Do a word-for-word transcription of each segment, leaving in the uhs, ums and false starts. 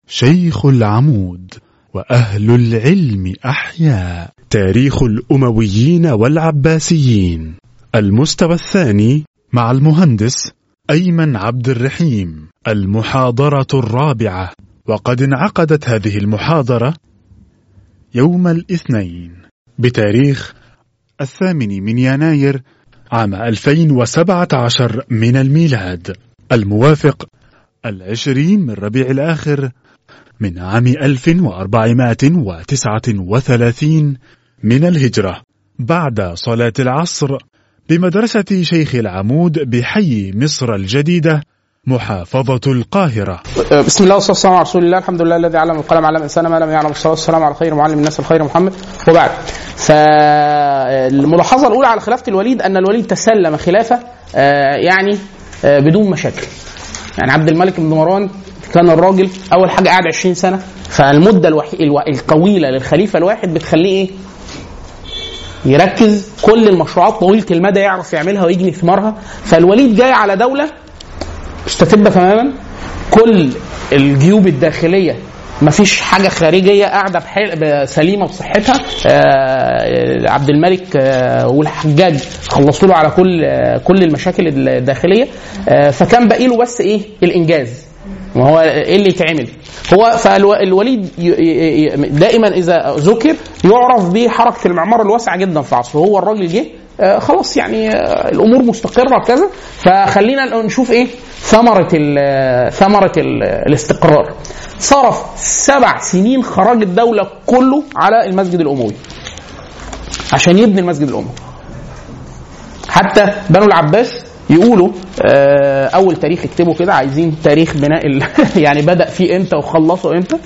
شيخ العمود وأهل العلم أحياء. تاريخ الأمويين والعباسيين، المستوى الثاني، مع المهندس أيمن عبد الرحيم. المحاضرة الرابعة، وقد انعقدت هذه المحاضرة يوم الاثنين بتاريخ الثامن من يناير عام ألفين وسبعة عشر من الميلاد، الموافق العشرين من ربيع الآخر من عام ألف وأربعمائة وتسعة وثلاثين من الهجرة، بعد صلاة العصر بمدرسة شيخ العمود بحي مصر الجديدة، محافظة القاهرة. بسم الله والصلاة والسلام على رسول الله. الحمد لله الذي علم القلم علم الإنسان ما لم يعلم. الصلاة والسلام على خير معلم الناس الخير محمد. وبعد، فالملاحظة الأولى على خلافة الوليد أن الوليد تسلم خلافة يعني بدون مشاكل. يعني عبد الملك بن مروان كان الراجل أول حاجة قاعد عشرين سنة، فالمدة الوحي... الطويلة للخليفة الواحد بتخليه إيه؟ يركز كل المشروعات طويلة المدى يعرف يعملها ويجني ثمارها. فالوليد جاي على دولة مستتبة تماما، كل الجيوب الداخلية مفيش حاجة خارجية، قاعدة بسليمة بصحتها. آه عبد الملك آه والحجاج خلصوا له على كل آه كل المشاكل الداخلية. آه فكان باقي له بس ايه؟ الانجاز. وهو ايه اللي يتعمل؟ هو فالوليد دائما اذا ذكر يعرف بحركة المعمار الواسعة جدا في عصره. هو الراجل جه آه خلاص يعني آه الامور مستقرة كذا، فخلينا نشوف ايه ثمرة ال ثمرة ال الاستقرار. صرف سبع سنين خراج الدولة كله على المسجد الأموي عشان يبني المسجد الأموي. حتى بنو العباس يقولوا آه أول تاريخ اكتبوا كده، عايزين تاريخ بناء يعني بدأ فيه امتى وخلصوا امتى.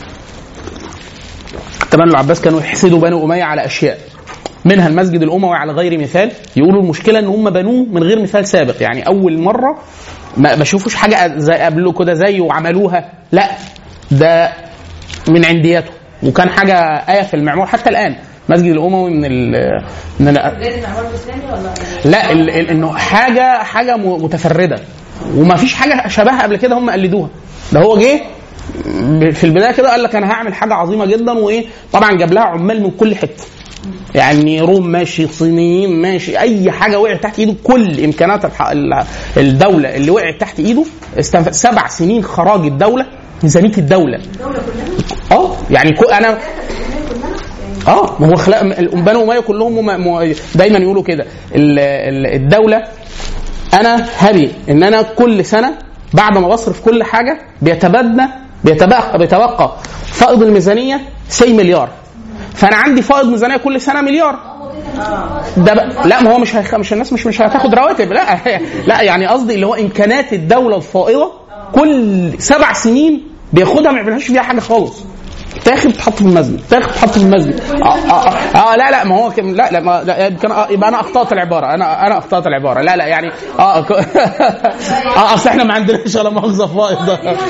حتى بنو العباس كانوا يحسدوا بنو أمية على أشياء، منها المسجد الأموي على غير مثال. يقولوا المشكلة ان هم بنوه من غير مثال سابق، يعني أول مرة ما بشوفوش حاجة زي قبله كده زي وعملوها، لا ده من عندياته، وكان حاجة آية في المعمار. حتى الآن مسجد الأموي من ال من ال لا ال ال انه حاجة حاجة متفردة وما فيش حاجة شبهها قبل كده هم قلدوها. ده هو جه في البداية كده قال لك أنا هعمل حاجة عظيمة جدا، وإيه طبعا جاب لها عمال من كل حتة، يعني روم ماشي، صينيين ماشي، اي حاجه وقعت تحت ايده، كل امكانات الدوله اللي وقعت تحت ايده. استنفذ سبع سنين خراج الدوله، ميزانيه الدوله اه يعني انا اه ما هو خلق بنو اميه كلهم دايما يقولوا كده الدوله انا هبي ان انا كل سنه بعد ما بصرف كل حاجه بيتبدى بيتبقى بيتبقى فائض الميزانيه سي مليار، فانا عندي فائض ميزانيه كل سنه مليار. ده لا ما هو مش هيخ... مش الناس مش مش هتاخد رواتب، لا لا يعني قصدي اللي هو امكانات الدوله الفائضه كل سبع سنين بياخدها ما يعملهاش فيها حاجه خالص، تاخد تحط في المسجد، تاخد تحط في المسجد. اه, آه, آه, آه لا لا ما هو كم لا لا, ما لا كان آه يبقى انا اخطات العباره، انا انا اخطات العباره لا لا يعني اه اه اصل احنا ما عندناش ولا مؤاخذه فائض.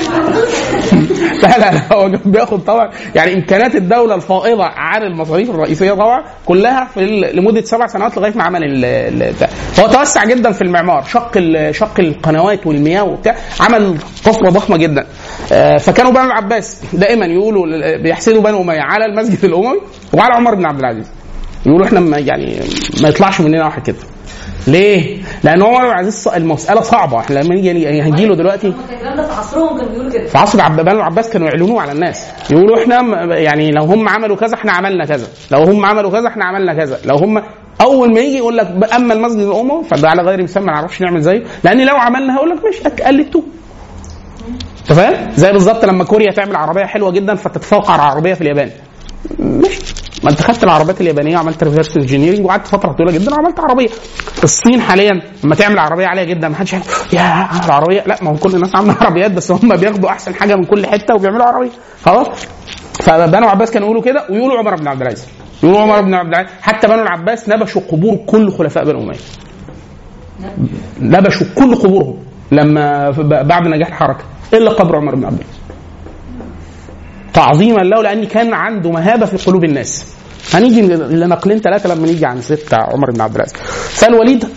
لا لا لا هو بياخد طبعا يعني امكانات الدوله الفائضه عن المصاريف الرئيسيه طبعا كلها في لمده سبع سنوات لغايه ما عمل. هو توسع جدا في المعمار، شق شق القنوات والمياه وبتاع، عمل قصره ضخمه جدا. آه فكانوا بنو العباس دائما يقولوا بيحسدوا بنو أمية على المسجد الأموي وعلى عمر بن عبد العزيز، يقولوا احنا ما يعني ما يطلعش مننا واحد كده. ليه؟ لأن عمر بن عبد العزيز المسألة صعبة. احنا لما نيجي هنجي له دلوقتي في عصرهم كانوا بيقولوا كده، في عصر بنو العباس كانوا يعلنوه على الناس، يقولوا احنا يعني لو هم عملوا كذا احنا عملنا كذا، لو هم عملوا كذا احنا عملنا كذا، لو هم اول ما يجي يقول لك اما المسجد الأموي فده على غير مسمى ما نعرفش نعمل زيه، لأن لو عملنا هقول لك مش قلدتوه. انت فاهم؟ زي بالظبط لما كوريا تعمل عربيه حلوه جدا فتتفوق على العربيه في اليابان، مش ما انت خدت العربيات اليابانيه وعملت ريفرس انجينيرنج وقعدت فتره طويله جدا وعملت عربيه. الصين حاليا لما تعمل عربيه عاليه جدا ما حدش يا العربيه، لا ما هو كل الناس عامله عربيات بس هم بياخدوا احسن حاجه من كل حته وبيعملوا عربيه خلاص. فبنو عباس كانوا يقولوا كده، ويقولوا عمر بن عبد العزيز، يقولوا عمر بن عبد العزيز. حتى بنو العباس نبشوا قبور كل خلفاء بنو اميه، نبشوا كل قبورهم لما بعد نجاح الحركه الا قبر عمر بن عبد العزيز، تعظيما له لان كان عنده مهابه في قلوب الناس. هنيجي لنقلين ثلاثه لما نيجي عن ست عمر بن عبد العزيز. فالوليد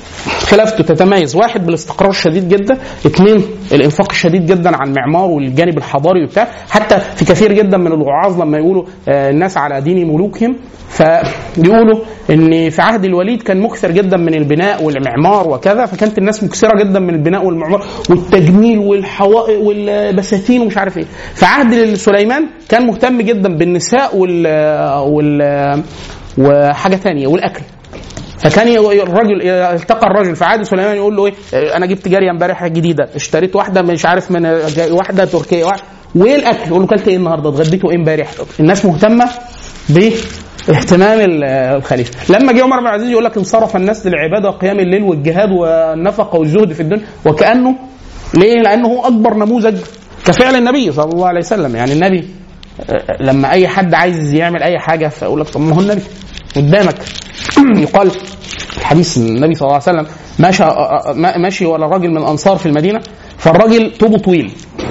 خلافته تتميز واحد بالاستقرار الشديد جدا، اثنين الانفاق الشديد جدا على المعمار والجانب الحضاري وبتاع. حتى في كثير جدا من الوعاظ لما يقولوا الناس على دين ملوكهم فيقولوا ان في عهد الوليد كان مكثر جدا من البناء والمعمار وكذا، فكانت الناس مكثره جدا من البناء والمعمار والتجميل والحوائط والبساتين ومش عارف ايه. في عهد سليمان كان مهتم جدا بالنساء وال وال وحاجه ثانيه والاكل. فكان الرجل التقى الرجل في عهد سليمان يقول له ايه، انا جبت جاريه امبارح جديده، اشتريت واحده مش عارف من واحده تركيه، وايه الاكل؟ يقول له كلت ايه النهارده، اتغديته ايه امبارح؟ الناس مهتمه باهتمام الخليفه. لما جه عمر بن العزيز يقول لك انصرف الناس للعباده وقيام الليل والجهاد والنفقه والزهد في الدنيا، وكانه ليه؟ لانه هو اكبر نموذج كفعل النبي صلى الله عليه وسلم. يعني النبي لما اي حد عايز يعمل اي حاجه فيقول لك طب ما هو النبي قدامك. يقال الحديث النبي صلى الله عليه وسلم ماشي ماشي ولا راجل من الانصار في المدينه، فالراجل طوبه طويل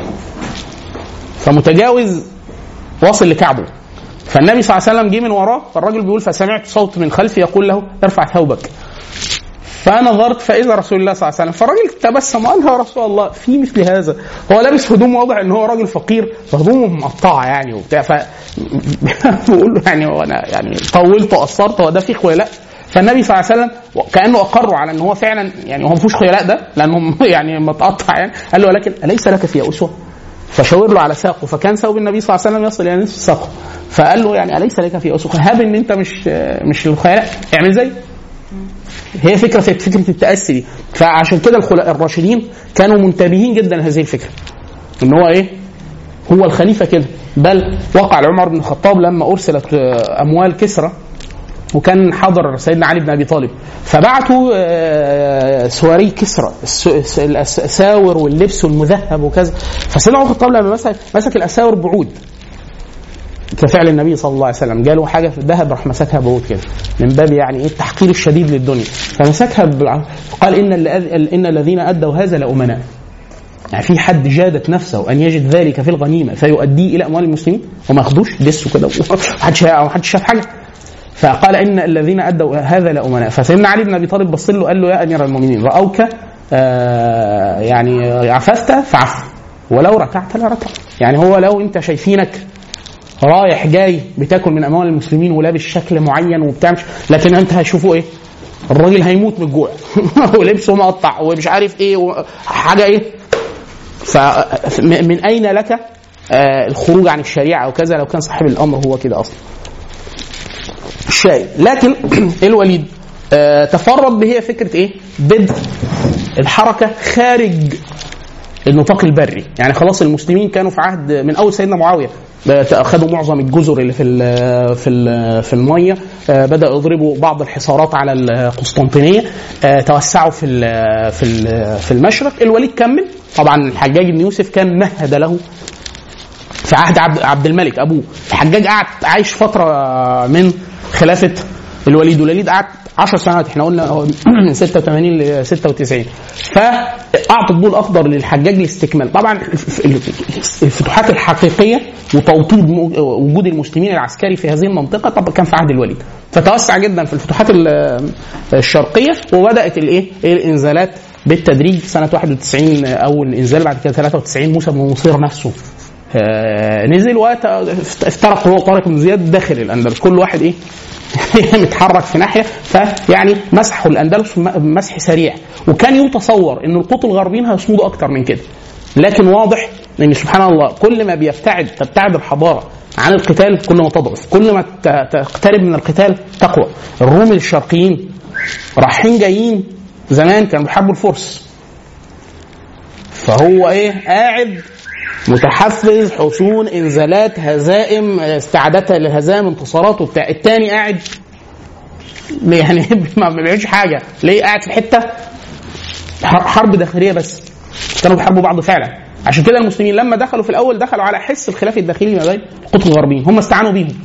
فمتجاوز واصل لكعبه، فالنبي صلى الله عليه وسلم جه من وراه، فالراجل بيقول فسمعت صوت من خلفي يقول له ارفع ثوبك، فنظرت فاذا رسول الله صلى الله عليه وسلم، فالراجل تبسم قال يا رسول الله في مثل هذا؟ هو لابس هدوم واضح ان هو راجل فقير فهدومه مقطعه يعني وبتاع، فبقول له يعني وانا يعني طولت وقصرت وده في خيلاء؟ فالنبي صلى الله عليه وسلم كانه اقروا على ان هو فعلا يعني هو ما فيهوش خيلاء ده لانه يعني متقطع يعني، قال له ولكن اليس لك في اسوه؟ فشاور له على ساقه، فكان ثوب النبي صلى الله عليه وسلم يصل الى نصف ساقه، فقال له يعني اليس لك في اسوه؟ هاب ان انت مش مش الخيلاء، اعمل زي. هي فكره فكره التاسي دي. فعشان كده الخلفاء الراشدين كانوا منتبهين جدا لهذه الفكره ان هو ايه، هو الخليفه كده. بل وقع لعمر بن الخطاب لما ارسلت اموال كسرى وكان حضر سيدنا علي بن ابي طالب، فبعتوا سواري كسرى الاساور واللبس والمذهب وكذا، فسيدنا عمر بن الخطاب لما مسك مسك الاساور بعود كفعل النبي صلى الله عليه وسلم، جاله حاجه في الذهب راح مسكها بعود كده من باب يعني ايه التحقير الشديد للدنيا، فمسكها قال ان ان الذين ادوا هذا لامناء. يعني في حد جادت نفسه ان يجد ذلك في الغنيمه فيؤديه الى اموال المسلمين وما ياخدوش دسوا كده ومحدش محدش شاف حاجه. فقال ان الذين ادوا هذا لامناء. فسيدنا علي بن ابي طالب بص له قال له يا امير المؤمنين راوك آه يعني عففت فعف ولو ركعت لركع. يعني هو لو انت شايفينك رايح جاي بتاكل من اموال المسلمين ولابس شكل معين وبتاع، لكن انت هتشوفه ايه، الراجل هيموت من الجوع ولبسه مقطع ومش عارف ايه حاجه ايه. فمن اين لك آه الخروج عن الشريعه وكذا لو كان صاحب الامر هو كده اصلا الشيء. لكن الوليد آه تفرد به فكره ايه، بدء الحركه خارج النطاق البري. يعني خلاص المسلمين كانوا في عهد من اول سيدنا معاويه اخذوا معظم الجزر اللي في ال في ال في الميه، بداوا يضربوا بعض الحصارات على القسطنطينيه، توسعوا في ال في ال في المشرق. الوليد كمل طبعا. الحجاج بن يوسف كان مهد له في عهد عبد الملك ابوه. الحجاج قعد عايش فتره من خلافه الوليد، والوليد قعد عشر سنوات، احنا قلنا من ستة وثمانين ل ستة وتسعين، فاعطى الضوء الاخضر للحجاج لاستكمال. طبعا الفتوحات الحقيقيه وتوطيد وجود المسلمين العسكري في هذه المنطقه طبعا كان في عهد الوليد، فتوسع جدا في الفتوحات الشرقيه، وبدات الايه الانزالات بالتدريج. سنه واحد وتسعين اول انزال، بعد كده ثلاثة وتسعين موسى بن نصير نفسه نزل وافترق هو طارق بن زياد داخل الاندلس، كل واحد ايه متحرك في ناحيه، فيعني مسحوا الاندلس مسح سريع. وكان يتصور ان القوط الغربيين هيصمدوا اكتر من كده، لكن واضح ان سبحان الله كل ما بيبتعد تبتعد الحضاره عن القتال كل ما تضعف، كل ما تقترب من القتال تقوى. الروم الشرقيين رايحين جايين زمان كانوا بيحبوا الفرس، فهو ايه قاعد متحفز، حصون، انزالات، هزائم، استعادتها للهزائم، انتصارات وبتاع. التاني قاعد يعني ما بيعملش حاجه، ليه قاعد في حته حرب داخليه بس. كانوا بيحاربوا بعض فعلا. عشان كده المسلمين لما دخلوا في الاول دخلوا على حس الخلاف الداخلي ما بين القطب الغربيين، هم استعانوا بيهم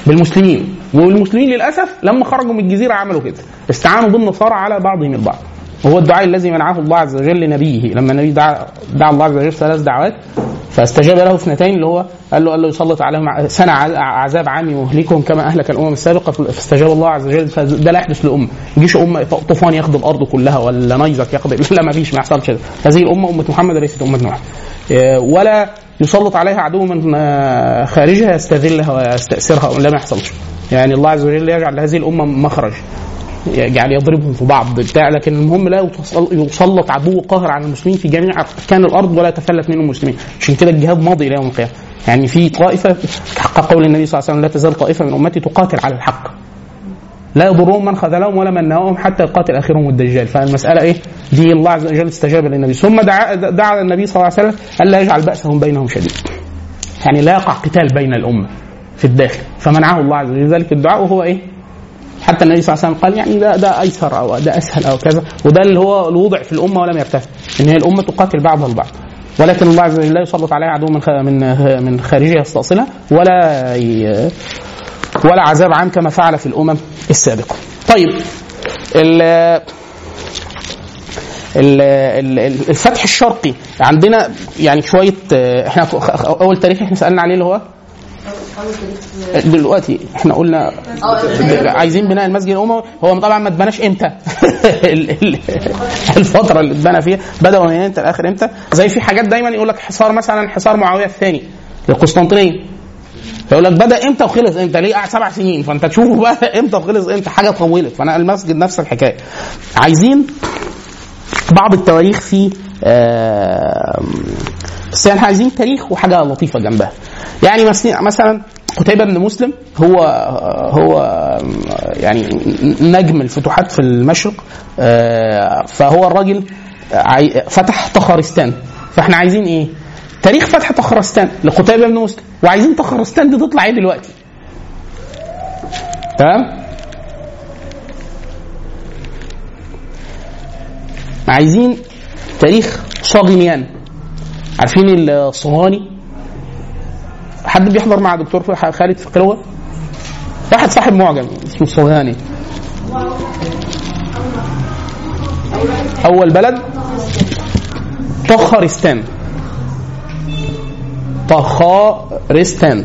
بالمسلمين، والمسلمين للاسف لما خرجوا من الجزيره عملوا كده، استعانوا بالنصارى على بعضهم البعض. وهو الدعاء الذي منعه الله عز وجل لنبيه لما النبي دعا دعا الله عز وجل ثلاث دعوات فاستجاب له اثنتين اللي هو قال له قال له يسلط عليهم سنة عذاب عام يهلكهم كما أهلك الأمم السابقة فاستجاب الله عز وجل. فده لا يحدث لأمة يجيش أمة طوفان ياخد الأرض كلها ولا نيزك ياخد لا ما فيش ما يحصلش كده. هذه الأمة أمة محمد ليست أمة نوح. ولا يسلط عليها عدو من خارجها يستذلها ويستأثرها لا ما يحصلش. يعني الله عز وجل يجعل لهذه الأمة مخرج يعني يضربهم في بعض بتاع لكن المهم لا يسلط عدو قاهر على المسلمين في جميع أركان الأرض ولا يتفلت منهم المسلمين. عشان كده الجهاد ماضي إلى يوم القيامة. يعني في طائفة حق قول النبي صلى الله عليه وسلم لا تزال طائفة من أمتي تقاتل على الحق لا يضرهم من خذلهم ولا من نهاهم حتى يقاتل آخرهم الدجال. فالمسألة إيه دي الله عز وجل استجاب للنبي ثم دعا, دعا النبي صلى الله عليه وسلم ألا يجعل بأسهم بينهم شديد يعني لا يقع قتال بين الأمة في الداخل فمنعه الله عز وجل ذلك الدعاء. وهو إيه حتى النبي صلى الله عليه وسلم قال يعني ده ده أيسر أو ده أسهل أو كذا وده اللي هو الوضع في الأمة ولم يرتفع إن هي الأمة تقاتل بعضها البعض ولكن الله عز وجل لا يسلط عليها عدو من من من خارجها يستأصلها ولا ولا عذاب عام كما فعل في الأمم السابقة. طيب الفتح الشرقي عندنا يعني شوية احنا أول تاريخ احنا سألنا عليه اللي هو دلوقتي احنا قلنا عايزين بناء المسجد الأموي. هو طبعا ما اتبناش امتى الفترة اللي اتبنى فيها بدأوا من امتى الآخر امتى. زي في حاجات دايما يقول لك حصار مثلا حصار معاوية الثاني للقسطنطينية يقول لك بدأ امتى وخلص امتى ليه قعد سبع سنين فانت تشوفه بقى امتى وخلص امتى حاجة طولت. فانا المسجد نفس الحكاية. عايزين بعض التواريخ في آه بس يعني عايزين تاريخ وحاجة لطيفة جنبها. يعني مثلا قتيبة بن مسلم هو هو يعني نجم الفتوحات في المشرق فهو الراجل فتح طخارستان. فاحنا عايزين ايه تاريخ فتح طخارستان لقتيبة بن مسلم وعايزين طخارستان دي تطلع ايه دلوقتي تمام. عايزين تاريخ صاغنيان. عارفين الصهاني حد بيحضر مع دكتور خالد فقروة واحد صاحب معجم اسمه الصهاني. أول بلد طخارستان طخارستان.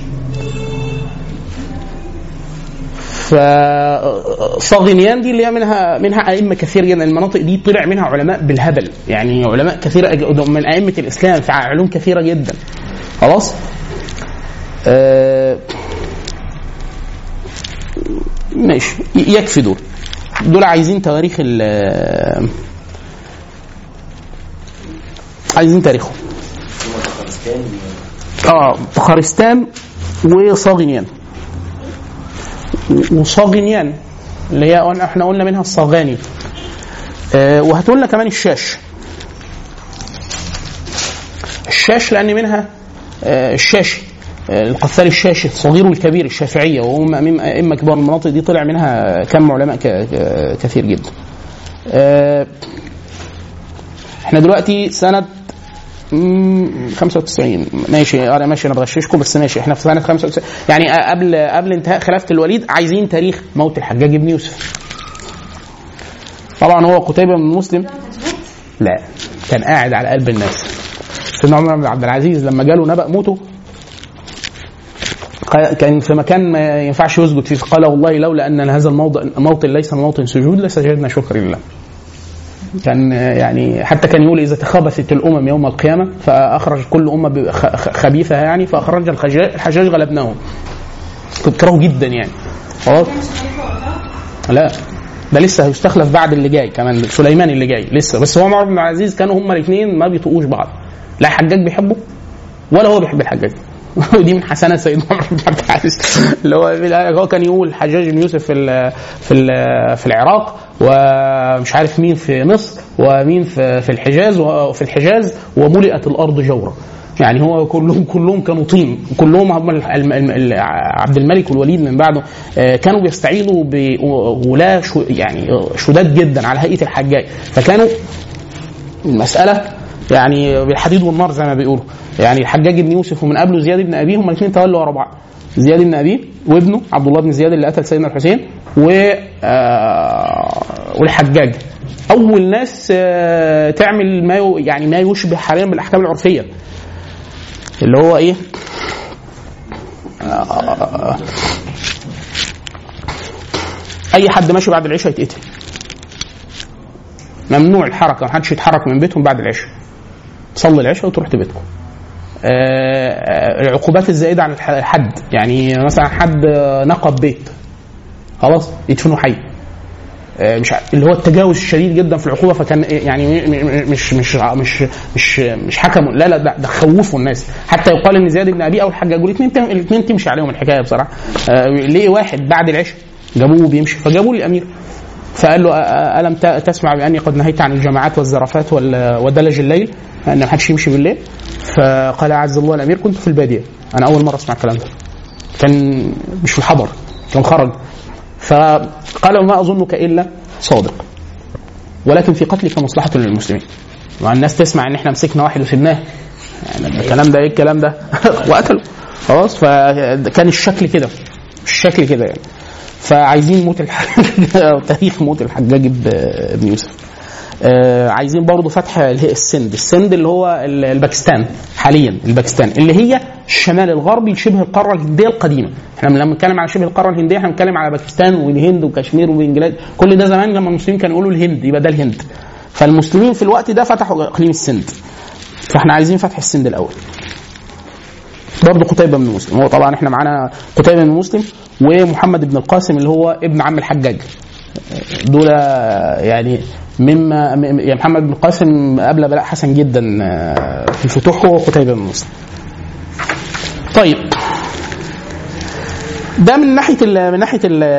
فصاغنيان دي اللي هي منها منها أئمة كثير جدا. المناطق دي طلع منها علماء بالهبل يعني علماء كثيرة من أئمة الإسلام في علوم كثيرة جدا. خلاص آه ماشي يكفي دول دول عايزين تواريخ ال عايزين تاريخهم اه طخارستان وصاغنيان. وصاغنيان اللي هي احنا قلنا منها الصاغاني آه وهتقولنا كمان الشاش الشاش لان منها آه الشاشي القفاري الشاشي الصغير والكبير الشافعية وهم أئمة كبار. المناطق دي طلع منها كم علماء كثير جدا. احنا دلوقتي سنة خمسة وتسعين ماشي انا ماشي انا بغششكم بس ماشي احنا في سنة خمسة وتسعين يعني قبل قبل انتهاء خلافة الوليد. عايزين تاريخ موت الحجاج بن يوسف. طبعا هو قتيبة بن مسلم لا كان قاعد على قلب الناس. سيدنا عمر بن عبد العزيز لما جاله نبأ موته كان في مكان ما ينفعش يسجد فيه قال والله لولا أن هذا الموضع موطن ليس موطن سجود لسجدنا شكر لله. كان يعني حتى كان يقول إذا تخبثت الأمم يوم القيامة فأخرج كل أمة خبيثة يعني فأخرج الحجاج غلبناهم. تكرهوا جدا يعني خلاص لا ده لسه هيستخلف بعد اللي جاي كمان سليمان اللي جاي لسه. بس هو عمر بن العزيز كانوا هما الاثنين ما بيطقوش بعض لا حجاج بيحبه ولا هو بيحب الحجاج. ودي من حسنات سيدنا عمر بن عبد العزيز اللي هو هو كان يقول حجاج بن يوسف في ال في ال في العراق ومش عارف مين في مصر ومين في في الحجاز وفي الحجاز وملئت الارض جورا. يعني هو كلهم كلهم كانوا طين كلهم هم عبد الملك والوليد من بعده كانوا بيستعينوا بولاة يعني شداد جدا على هيئة الحجاج. فكانوا المسألة يعني بالحديد والنار زي ما بيقولوا. يعني الحجاج بن يوسف ومن قبله زياد بن أبيه هم الاثنين تولوا ورا بعض. زياد بن أبيه وابنه عبد الله بن زياد اللي قتل سيدنا الحسين و والحجاج اول ناس تعمل ما يعني ما يشبه حاليا بالاحكام العرفيه اللي هو ايه اي حد ماشي بعد العشاء يتقتل، ممنوع الحركه، ما حدش يتحرك من بيتهم بعد العشاء، تصلي العشاء وتروح بيتكم. العقوبات الزائده عن الحد، يعني مثلا حد نقب بيت خلاص يدفنوا حي، مش اللي هو التجاوز الشديد جدا في العقوبه، فكان يعني مش مش مش مش مش حكموا، لا لا ده خوفوا الناس، حتى يقال ان زياد بن ابي او الحجاج الاثنين الاثنين تمشي عليهم الحكايه بصراحه. ليه واحد بعد العشاء جابوه بيمشي فجابوه للامير فقال له الم تسمع باني قد نهيت عن الجماعات والزرافات ودلج الليل، ان ما حدش يمشي بالليل؟ فقال عز الله الامير كنت في الباديه، انا اول مره اسمع الكلام ده، كان مش في الحضر، كان خرج. فقال ما اظنك الا صادق ولكن في قتلك مصلحه للمسلمين. والناس تسمع ان احنا مسكنا واحد وسبناه، يعني الكلام ده ايه الكلام ده وقتله خلاص. فكان الشكل كده الشكل كده يعني. فعايزين موت الحجاج تاريخ موت الحجاج بن يوسف. آه عايزين برضو فتح السند، السند اللي هو الباكستان حاليا، الباكستان اللي هي الشمال الغربي لشبه القاره الهنديه القديمه. احنا لما بنتكلم على شبه القاره الهنديه احنا بنتكلم على باكستان والهند وكشمير وبنجلاد، كل ده زمان لما المسلمين كانوا يقولوا الهند يبقى ده الهند. فالمسلمين في الوقت ده فتحوا اقليم السند، فاحنا عايزين فتح السند الاول. برضو قتيبة بن مسلم، هو طبعا احنا معانا قتيبة بن مسلم ومحمد بن القاسم اللي هو ابن عم الحجاج، دول يعني مما يعني محمد بن القاسم قبل بلاء حسن جدا في الفتوح، هو قتيبة بن مسلم. طيب ده من ناحيه ال من ناحيه ال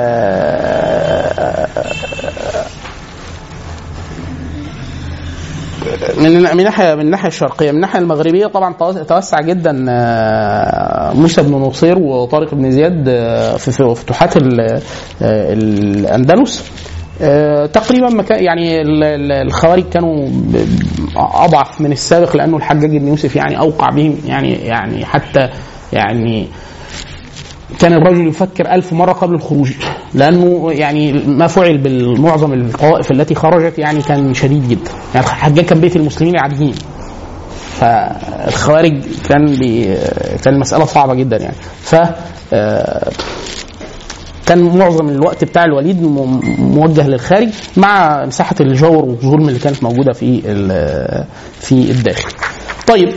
من من ناحيه من الناحيه الشرقيه. من الناحيه المغربيه طبعا توسع جدا موسى بن نصير وطارق بن زياد في فتوحات الاندلس. تقريبا مكان يعني الخوارج كانوا اضعف من السابق، لانه الحجاج بن يوسف يعني اوقع بهم، يعني يعني حتى يعني كان الرجل يفكر ألف مرة قبل الخروج، لأنه يعني ما فعل بالمعظم الطوائف التي خرجت يعني كان شديد جدا. يعني الحجاج كان بيت المسلمين العاديين، فالخوارج كان كان المسألة صعبة جدا يعني. ف كان معظم الوقت بتاع الوليد موجه للخارج مع مساحة الجور والظلم اللي كانت موجودة في في الداخل. طيب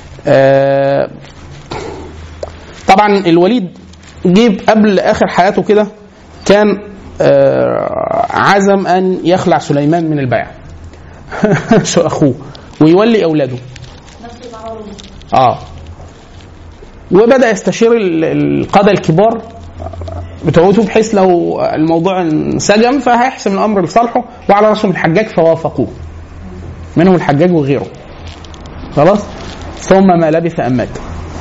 طبعا الوليد جيب قبل آخر حياته كده كان عزم أن يخلع سليمان من البيعة أخوه ويولي أولاده. آه وبدأ يستشير القادة الكبار بتوعته بحيث لو الموضوع انسجم فهيحسم الأمر لصالحه، وعلى رأسهم الحجاج فوافقوه، منهم الحجاج وغيره خلاص. ثم ما لبث أن مات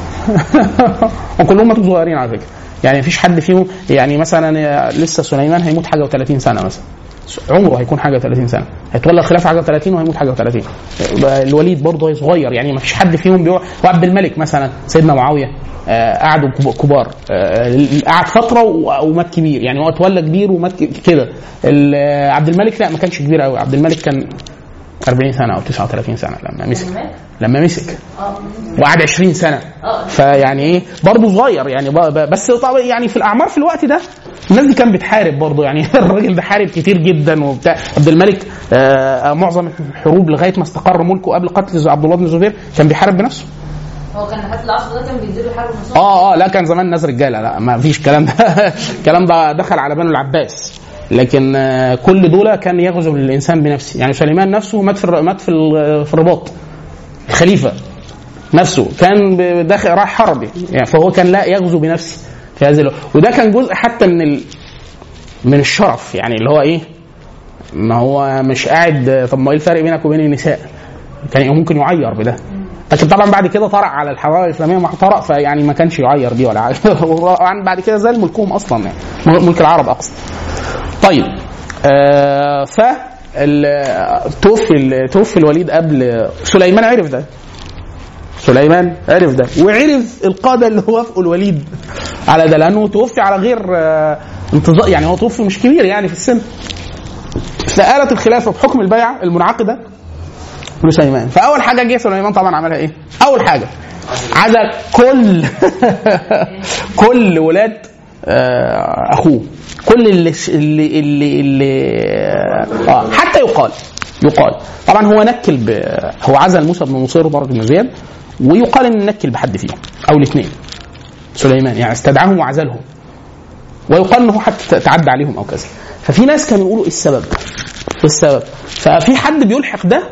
وكلهم ماتوا صغيرين على فكرة، يعني مفيش حد فيهم يعني مثلا لسه سليمان هيموت حاجة وثلاثين سنة مثلا، عمره هيكون حاجة وثلاثين سنة، هيتولى الخلافة حاجة وثلاثين وهيموت حاجة وثلاثين. الوليد برضه صغير، يعني مفيش حد فيهم بيقع. وعبد الملك مثلا سيدنا معاوية قعدوا كبار، قعد فترة ومات كبير، يعني هو اتولى كبير ومات كده. عبد الملك لا ما كانش كبير قوي، عبد الملك كان أربعين سنة أو تسعة وثلاثين سنة لما مسك لما مسك وقعد عشرين سنة، فيعني ايه برضه صغير يعني. بس طبعا يعني في الأعمار في الوقت ده الناس دي كان بتحارب برضه، يعني الراجل ده حارب كتير جدا وبتاع. عبد الملك آه معظم الحروب لغاية ما استقر ملكه قبل قتل عبد الله بن الزبير كان بيحارب بنفسه. هو كان لحد العصر ده كان بينزلوا يحاربوا نفسهم. اه اه لا كان زمان ناس رجاله، لا ما فيش الكلام ده الكلام ده دخل على بنو العباس، لكن كل دول كان يغزو الانسان بنفسه. يعني سليمان نفسه مات في مات في الرباط، الخليفه نفسه كان داخل راح حرب يعني، فهو كان لا يغزو بنفسه في هذه الوقت. وده كان جزء حتى من ال... من الشرف، يعني اللي هو ايه، ما هو مش قاعد طب ما ايه الفرق بينك وبين النساء، كان ممكن يعير بده. لكن طبعا بعد كده طرق على الحضاره الاسلاميه ما طرق، فيعني ما كانش يعير دي ولا حاجه بعد كده زال ملكهم اصلا، يعني ملك العرب اقصد. طيب آه ف توفي توفي الوليد قبل سليمان، عرف ده سليمان عرف ده وعرف القاده اللي وافقوا الوليد على ده، لانه توفي على غير آه انتظار، يعني هو توفي مش كبير يعني في السن. سألت الخلافه بحكم البيعه المنعقده لسليمان. فاول حاجه جه سليمان طبعا عملها ايه؟ اول حاجه عزل كل كل ولاد اخوه، كل اللي اللي اللي, اللي آه حتى يقال يقال طبعا هو نكل ب... هو عزل موسى بن نصير وطارق بن زياد، ويقال ان نكل بحد فيهم او الاثنين سليمان، يعني استدعاهم وعزلهم، ويقال انه حتى تعدى عليهم او كذا. ففي ناس كانوا يقولوا ايه السبب؟ ايه السبب؟ ففي حد بيلحق ده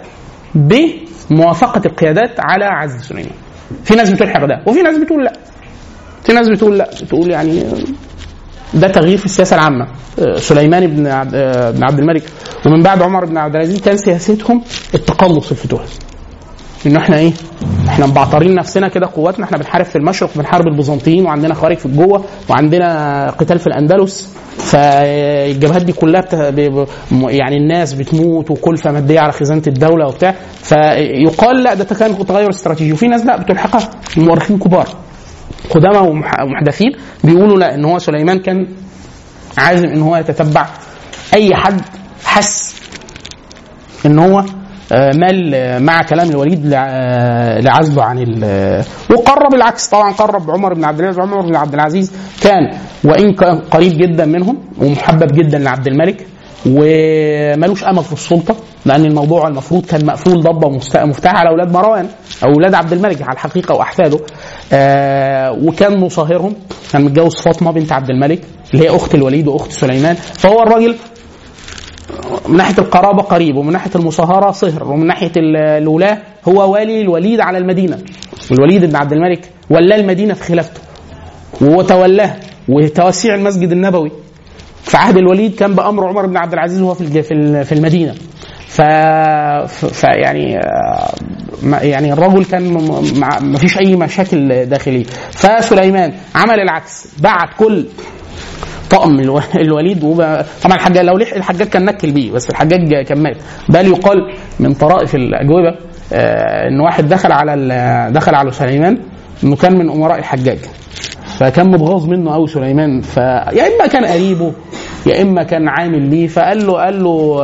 بموافقه القيادات على عزل سليمان، في ناس بتلحق ده، وفي ناس بتقول لا، في ناس بتقول لا، بتقول يعني ده تغيير في السياسه العامه. سليمان بن بن عبد الملك ومن بعد عمر بن عبد العزيز كان سياستهم التقلص في الفتوح، انه احنا ايه، احنا مبعترين نفسنا كده قواتنا، احنا بنحارب في المشرق بنحارب البيزنطيين، وعندنا خوارج في الجوه، وعندنا قتال في الاندلس، فالجبهات دي كلها بت... يعني الناس بتموت وكلفه ماديه على خزانه الدوله وبتاع. فيقال لا ده كان تغير استراتيجي، وفي ناس لا بتلحقها مؤرخين كبار قدامى ومحدثين بيقولوا لا ان هو سليمان كان عازم ان هو يتتبع اي حد حس ان هو مال مع كلام الوليد لعزله عن ال وقرب العكس. طبعا قرب عمر بن عبد العزيز، عمر بن عبد العزيز كان وان كان قريب جدا منهم ومحبب جدا لعبد الملك، ومالوش امل في السلطه، لان الموضوع المفروض كان مقفول ضبه مفتاح على اولاد مروان او اولاد عبد الملك على الحقيقه واحفاده. آه وكان مصاهرهم، كان متجوز فاطمه بنت عبد الملك اللي هي اخت الوليد واخت سليمان، فهو الراجل من ناحيه القرابه قريب، ومن ناحيه المصاهره صهر، ومن ناحيه الولاه هو والي الوليد على المدينه، والوليد بن عبد الملك ولى المدينه في خلافته وتولاه، وتوسيع المسجد النبوي في عهد الوليد كان بأمر عمر بن عبد العزيز وهو في في المدينة. ف يعني يعني الرجل كان ما فيش أي مشاكل داخلية. فسليمان عمل العكس، بعت كل طقم الوليد، طبعا الحجاج لو لحق الحجاج كان نكل بيه، بس الحجاج كان مات. بل يقال من طرائف الأجوبة إن واحد دخل على دخل على سليمان إنه كان من أمراء الحجاج، فكان متغاظ منه قوي سليمان، فيا اما كان قريبه يا اما كان عامل ليه، فقال له قال له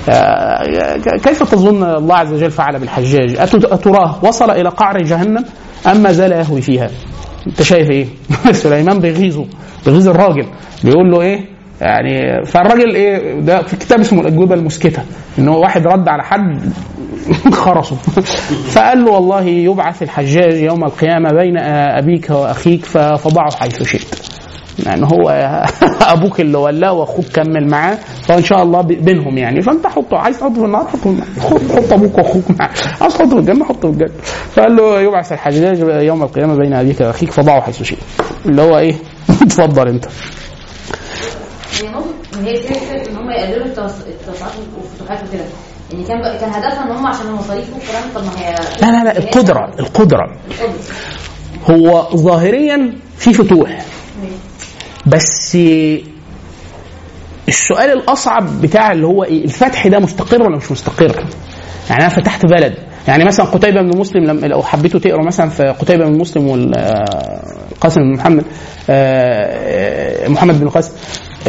كيف تظن الله عز وجل فعل بالحجاج؟ اتراه وصل الى قعر جهنم ام ما زال يهوي فيها؟ انت شايف ايه؟ سليمان بيغيظه، بيغيظ الراجل، بيقول له ايه يعني. فالراجل ايه ده في كتاب اسمه الاجوبه المسكته، ان هو واحد رد على حد خرصه، فقال له والله يبعث الحجاج يوم القيامه بين ابيك واخيك فضعه حيث شئت، يعني هو ابوك اللي ولاه واخوك كمل معاه، فان شاء الله بينهم يعني، فانت حطه، عايز تحطه في النار حطه، حط ابوك واخوك معاه، عايز تحطه في الجنه حطه في الجنه. فقال له يبعث الحجاج يوم القيامه بين ابيك واخيك فضعه حيث شئت، اللي هو ايه اتفضل انت. يعني هي فكره ان هم يقللوا التوسعات والفتوحات وكده، يعني كان كان هدفها ان هم عشان المصاريف والكلام. طب ما هي لا لا لا القدره القدره هو ظاهريا في فتوح، بس السؤال الاصعب بتاع اللي هو ايه، الفتح ده مستقر ولا مش مستقر؟ يعني انا فتحت بلد، يعني مثلا قتيبة بن مسلم لما لو حبيتوا تقروا مثلا في قتيبة بن مسلم والقاسم بن محمد محمد بن القاسم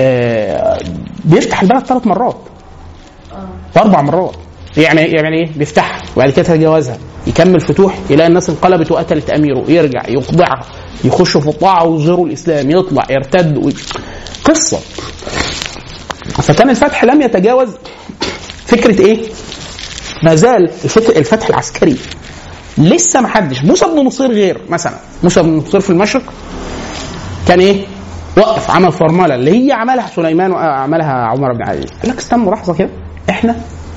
بيفتح البلد ثلاث مرات واربع مرات، يعني يعني ايه بيفتحها وبعد كده يتجاوزها، يكمل فتوح، يلاقي الناس انقلبت وقتلت اميره، يرجع يخضعها، يخشوا في الطاعه ويظهروا الاسلام، يطلع يرتد و... قصه. فكان الفتح لم يتجاوز فكره ايه، ما زال الفتح العسكري لسه ما حدش. موسى بن نصير غير، مثلا موسى بن نصير في المشرق كان ايه، وقف عمل فرمله اللي هي عملها سليمان وعملها عمر بن عبد العزيز، قال لك استنوا لحظه كده، احنا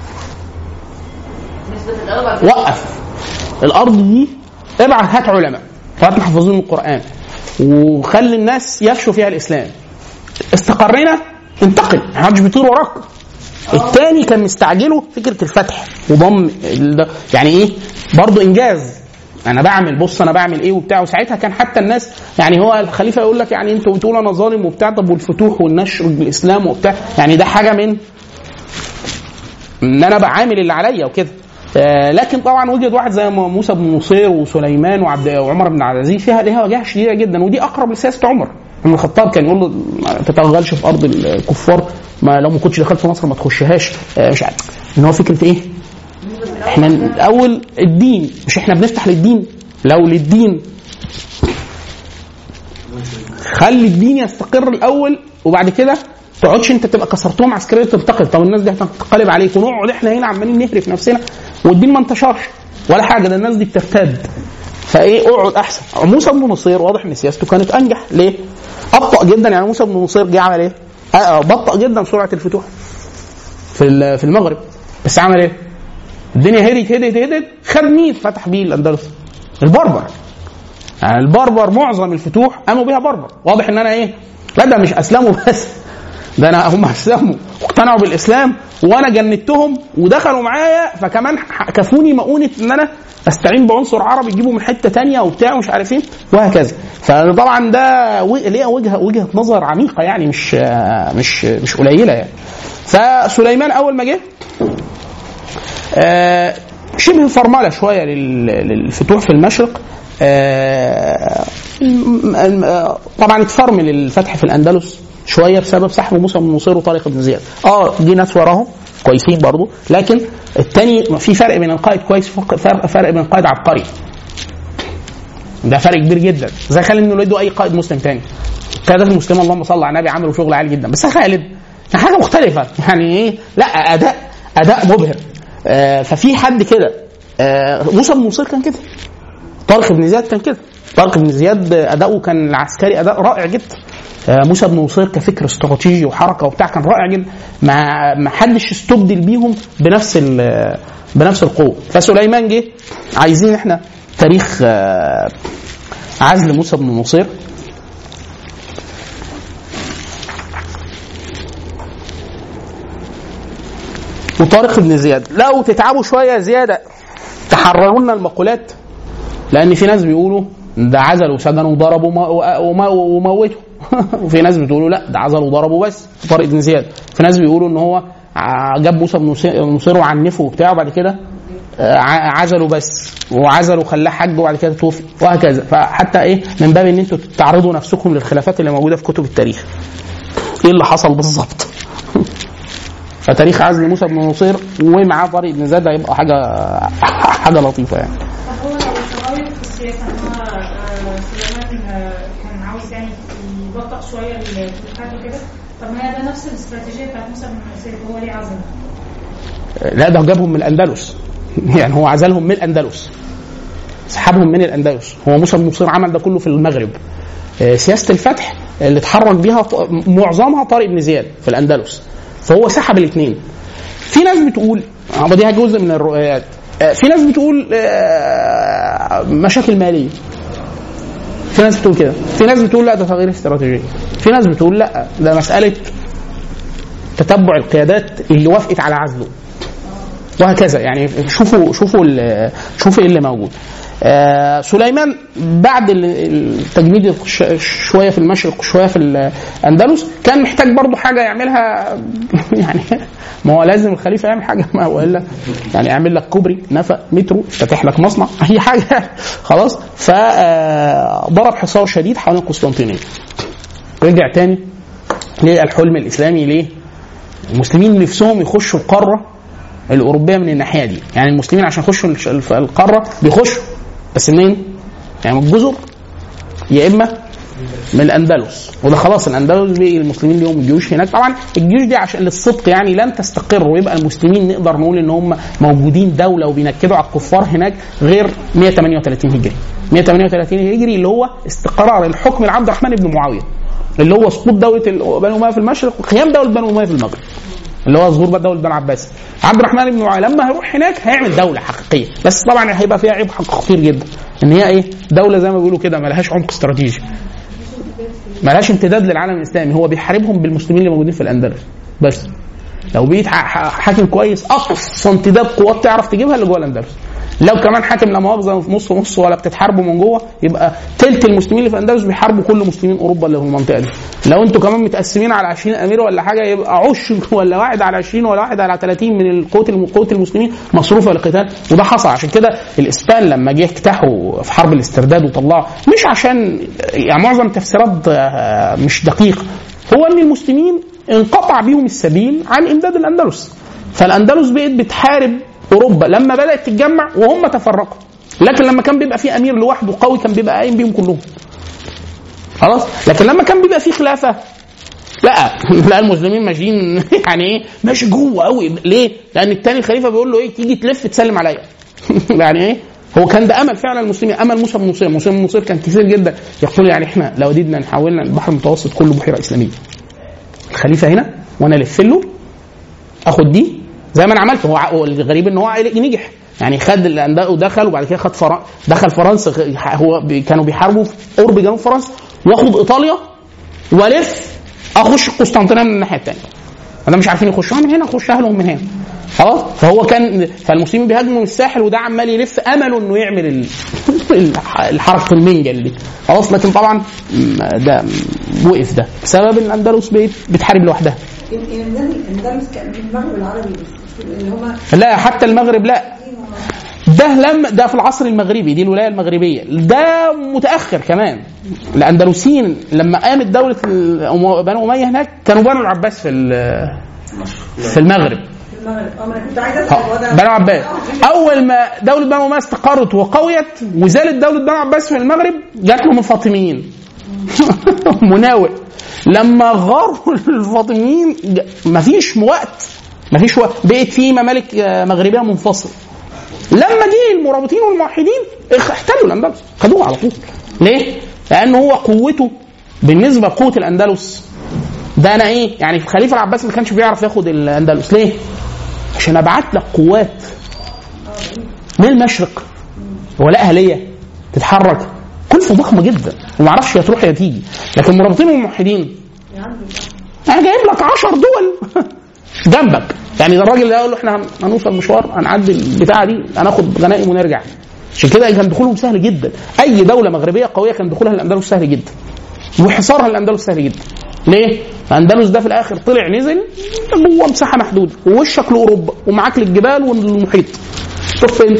وقف الارض دي، ابعت هات علماء وهات محفظين القران وخلي الناس يفشوا فيها الاسلام، استقرينا انتقل، ما حدش بيطير وراك. الثاني كان مستعجله فكره الفتح وضم يعني ايه برضو انجاز، انا بعمل بص انا بعمل ايه وبتاع. وساعتها كان حتى الناس يعني هو الخليفه يقول لك يعني انتوا بتقولوا انا ظالم وبتاع، طب والفتوح والنشر بالاسلام وبتاع، يعني ده حاجه من ان انا بعامل اللي عليا وكده. آه لكن طبعا وجد واحد زي موسى بن نصير وسليمان وعبد وعمر بن عبد العزيز فيها ليها وجهه شديده جدا، ودي اقرب لسياسه عمر ابن الخطاب كان يقول له ما تتوغلش في ارض الكفار، ما لو ما كنتش دخلت في مصر ما تخشهاش، مش عارف ان هو فكره ايه. احنا الاول الدين، مش احنا بنفتح للدين، لو للدين خلي الدين يستقر الاول وبعد كده تقعدش انت تبقى كسرتهم عسكريا تنتقل. طب الناس دي هتنقلب عليك ونقعد احنا هنا عمالين نهري في نفسنا والدين ما انتشرش ولا حاجه، ده الناس دي بترتد. فايه اقعد احسن. موسى بن نصير واضح ان سياسته كانت انجح. ليه؟ ابطا جدا. يعني موسى بن نصير جه عمل ايه؟ بطأ جدا سرعه الفتوح في في المغرب، بس عمل ايه؟ الدنيا هدت هدت هدت خد مين فتح بيه الاندلس؟ البربر. يعني البربر معظم الفتوح قاموا بيها بربر. واضح ان انا ايه؟ لا ده مش اسلموا بس، ده انا هم اسلموا واقتنعوا بالاسلام وانا جندتهم ودخلوا معايا، فكمان كفوني مؤونه ان انا استعين بعنصر عربي يجيبوا من حته تانية وبتاع ومش عارف ايه وهكذا. فطبعا ده ليه وجهه وجهه نظر عميقه يعني، مش مش مش قليله يعني. فسليمان اول ما جه آه شبه فرمله شويه للفتوح في المشرق. آه طبعا اتفرمل الفتح في الاندلس شويه بسبب سحب موسى بن نصير وطارق بن زياد. اه دي ناس وراهم كويسين برضو، لكن الثاني في فرق بين القائد كويس فرق, فرق بين القائد عبقري. ده فرق كبير جدا. زي خالد بن الوليد واي قائد مسلم ثاني. قيادات المسلمين اللهم صل على النبي عملوا شغل عالي جدا، بس خالد حاجه مختلفه يعني ايه، لا اداء اداء مبهر. آه ففي حد كده. آه موسى بن نصير كان كده، طارق بن زياد كان كده. طارق بن زياد اداؤه كان العسكري اداء رائع جدا. موسى بن نصير كفكر استراتيجي وحركه وبتاع كان رائع جدا، ما ما حدش استبدل بيهم بنفس بنفس القوه. فسليمان جه عايزين احنا تاريخ عزل موسى بن نصير. وطارق بن زياد لو تتعبوا شويه زياده تحرروا لنا المقولات، لان في ناس بيقولوا ده عزل وسجن وضرب وموته وفي ناس بتقولوا لا ده عزل وضربه بس طارق بن زياد. في ناس بيقولوا ان هو جاب موسى بن نصير وعنفه وبتاع وبعد كده عزله بس وعزله وخلاه حج وبعد كده توفي وهكذا. فحتى ايه من باب ان انتوا تعرضوا نفسكم للخلافات اللي موجوده في كتب التاريخ ايه اللي حصل بالظبط. فتاريخ عزل موسى بن نصير ومعاه طارق بن زياد هيبقى حاجه حاجه لطيفه يعني. هو الشرايط في السياسه سليمان كان عاوز يعني يبطئ شويه الفتوحات وكده. طب ما هي ده نفس الاستراتيجيه بتاعت موسى بن نصير، هو ليه عزل؟ لا ده جابهم من الاندلس يعني هو عزلهم من الاندلس، سحبهم من الاندلس. هو موسى بن نصير عمل ده كله في المغرب. سياسه الفتح اللي اتحرك بيها معظمها طارق بن زياد في الاندلس، فهو سحب الاثنين. في ناس بتقول دي جزء من الرؤيات، في ناس بتقول مشاكل ماليه، في ناس بتقول كده، في ناس بتقول لا ده تغيير استراتيجي، في ناس بتقول لا ده مساله تتبع القيادات اللي وافقت على عزله وهكذا. يعني شوفوا شوفوا شوفوا ايه اللي موجود. آه سليمان بعد التجميد شويه في المشرق وشويه في الاندلس كان محتاج برضو حاجه يعملها يعني ما هو لازم الخليفه يعمل حاجه، ما هو الا يعني يعمل لك كوبري نفق مترو فتح لك مصنع اي حاجه خلاص. فضرب حصار شديد حوالين قسطنطينيه. رجع تاني للحلم الاسلامي. ليه؟ المسلمين نفسهم يخشوا القاره الاوروبيه من الناحيه دي. يعني المسلمين عشان يخشوا القاره بيخشوا بس منين؟ يعني من الجزر يا اما من الاندلس، وده خلاص الاندلس بقى المسلمين ليهم جيوش هناك. طبعا الجيوش دي عشان للصدق يعني لن تستقر ويبقى المسلمين نقدر نقول ان هم موجودين دوله وبينكدوا على الكفار هناك غير مية وتمانية وتلاتين هجري. مية وتمانية وتلاتين هجري اللي هو استقرار الحكم لعبد الرحمن بن معاويه، اللي هو سقوط دوله بنو اميه في المشرق وقيام دوله بنو اميه في المغرب، اللي هو ظهور بقى دوله بنو عباس. عبد الرحمن بن معاويه لما هيروح هناك هيعمل دوله حقيقيه، بس طبعا هيبقى فيها عيب خطير جدا ان هي ايه؟ دوله زي ما بيقولوا كده ما لهاش عمق استراتيجي، ما لهاش امتداد للعالم الاسلامي. هو بيحاربهم بالمسلمين اللي موجودين في الاندلس بس. لو بقيت حاكم كويس اقصى امتداد قوات تعرف تجيبها اللي جوه الاندلس، لو كمان حاكم لا مؤاخذه في نص نص ولا بتتحاربوا من جوه، يبقى تلت المسلمين اللي في الاندلس بيحاربوا كل مسلمين اوروبا اللي في المنطقه دي. لو انتوا كمان متقسمين على عشرين امير ولا حاجه، يبقى عشر ولا واحد على عشرين ولا واحد على ثلاثين من القوه قوه المسلمين مصروفه للقتال. وده حصل. عشان كده الاسبان لما جه اجتاحوا في حرب الاسترداد وطلعوا، مش عشان يعني معظم التفسيرات مش دقيق، هو ان المسلمين انقطع بيهم السبيل عن امداد الاندلس، فالاندلس بقت بتحارب اوروبا لما بدات تتجمع وهم تفرقوا. لكن لما كان بيبقى في امير لوحده قوي كان بيبقى قايم بيهم كلهم خلاص. لكن لما كان بيبقى في خلافه لا لا المسلمين ماشيين يعني ايه ماشي جوه قوي. ليه؟ لان الثاني الخليفه بيقول له ايه تيجي تلف تسلم عليا يعني ايه هو كان ده امل فعلا المسلمين. امل موسى بن نصير، موسى بن نصير كان كثير جدا يقول يعني احنا لو ودينا نحولنا البحر المتوسط كله بحيره اسلاميه، الخليفه هنا وانا الف له اخد دي زي ما انا عملت. هو الغريب ان هو نجح يعني، خد الاندلس ودخل وبعد كده خد فرنسا، دخل فرنسا. هو كانوا بيحاربوا في قرب جنوب فرنسا، واخد ايطاليا والف اخش قسطنطينيه من الناحيه الثانيه. انا مش عارفين يخشوها من هنا، اخش اهلهم من هنا خلاص. فهو كان فالمسلمين بيهاجموا من الساحل وده عمال يلف امله انه يعمل الحركه المنجل دي خلاص. لكن طبعا ده وقف ده بسبب ان الاندلس بتحارب لوحدها. الاندلس كان المغرب العربي اللي هم لا حتى المغرب لا، ده لم ده في العصر المغربي، دي الولايه المغربيه، ده متاخر كمان. الاندلسيين لما قامت دوله بنو اميه هناك كانوا بنو العباس في في المغرب. بنو عباس اول ما دوله بنو اميه استقرت وقويت وزالت دوله بنو عباس في المغرب، جات لهم الفاطميين مناوئ. لما غاروا الفاطميين مفيش وقت مفيش وقت بقت في ممالك مغربيه منفصله. لما جه المرابطين والموحدين احتلوا الاندلس خدوها على طول. ليه؟ لانه هو قوته بالنسبه لقوه الاندلس ده انا ايه يعني الخليفه العباسي ما كانش بيعرف ياخد الاندلس. ليه؟ عشان ابعت لك قوات من المشرق ولا اهليه تتحرك كلفه ضخمه جدا وما اعرفش يا تروح يا تيجي. لكن المرابطين والموحدين انا جايب لك عشر دول جنبك. يعني ده الراجل اللي قال له احنا هنوصل مشوار هنعدي البتاعه دي هناخد غنائم ونرجع. عشان كده كان دخولهم سهل جدا. اي دوله مغربيه قويه كان دخولها الاندلس سهل جدا وحصارها الاندلس سهل جدا. ليه؟ الاندلس ده في الاخر طلع نزل جوه مساحه محدوده ووشك لاوروبا ومعاك للجبال والمحيط. شوف فين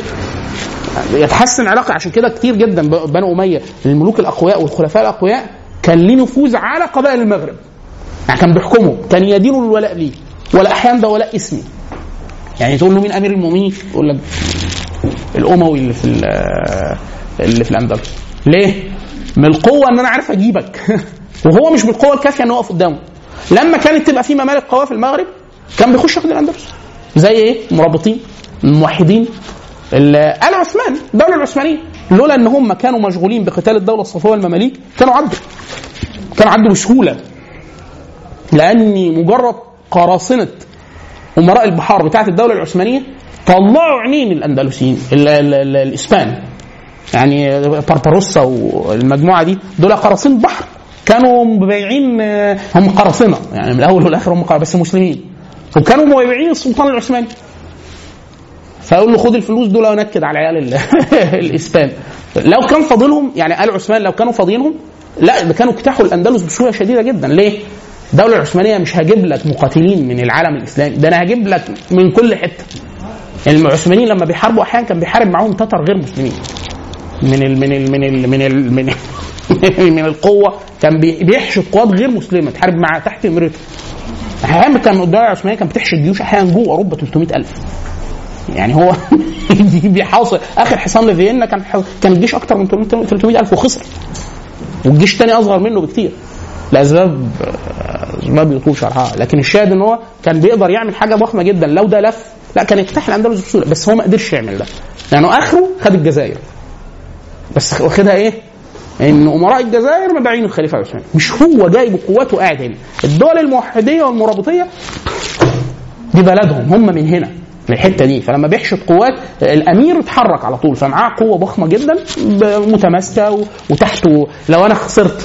يتحسن علاقه. عشان كده كتير جدا بنو اميه الملوك الاقوياء والخلفاء الاقوياء كان ليه نفوذ على قبائل المغرب. يعني كان بيحكموا، كان يدينوا الولاء ليه، ولا احيانا ده ولاء اسمي. يعني تقول له مين امير المؤمنين يقول لك الاموي اللي في اللي في الاندلس. ليه؟ من القوه ان انا عارف اجيبك وهو مش بالقوه الكافيه انه يقف قدامه. لما كانت تبقى في ممالك قويه في المغرب كان بيخش ياخد الاندلس زي ايه المرابطين الموحدين ال عثمان الدوله العثمانيه. لولا ان هم كانوا مشغولين بقتال الدوله الصفويه والمماليك كانوا عدوا كانوا عدوا بسهوله. لان مجرد قراصنه امراء البحار بتاعه الدوله العثمانيه طلعوا عينين الاندلسيين الاسبان. يعني بربروسا والمجموعه دي دول قراصنه بحر كانوا مبايعين، هم قراصنه يعني من الاول والاخر هم بس مسلمين، وكانوا مبايعين السلطان العثماني. فاقول له خد الفلوس دول ونكد على عيال الاسبان. لو كان فاضلهم يعني ال عثمان لو كانوا فاضيينهم لا ده كانوا اجتاحوا الاندلس بسهوله شديده جدا. ليه؟ الدوله العثمانيه مش هجيب لك مقاتلين من العالم الاسلامي، ده انا هجيب لك من كل حته. يعني العثمانيين لما بيحاربوا احيانا كان بيحارب معاهم تتر غير مسلمين من ال من ال من ال من ال من, ال من القوه، كان بيحشد قوات غير مسلمه تحارب مع تحت امرته. احيانا كان الدوله العثمانيه كانت بتحشد جيوش احيانا جوه اوروبا ثلاثمائة ألف. يعني هو بيحاصر اخر حصان لفيينا كان كان الجيش اكتر من ثلاثمائة ألف وخسر، والجيش الثاني اصغر منه بكتير لاسباب اسباب يطول شرحها. لكن الشاهد ان هو كان بيقدر يعمل حاجه ضخمه جدا. لو ده لف لا كان يفتح الاندلس بسهوله، بس هو ما قدرش يعمل ده لانه يعني اخره خد الجزائر بس. واخدها ايه؟ ان امراء الجزائر مبايعين الخليفه العثماني، مش هو جايب قوته وقاعد هنا. الدول الموحديه والمرابطيه دي بلدهم هم من هنا من الحته دي. فلما بيحشد قوات الامير اتحرك على طول، فمعاه قوه ضخمه جدا متماسكه وتحته. لو انا خسرت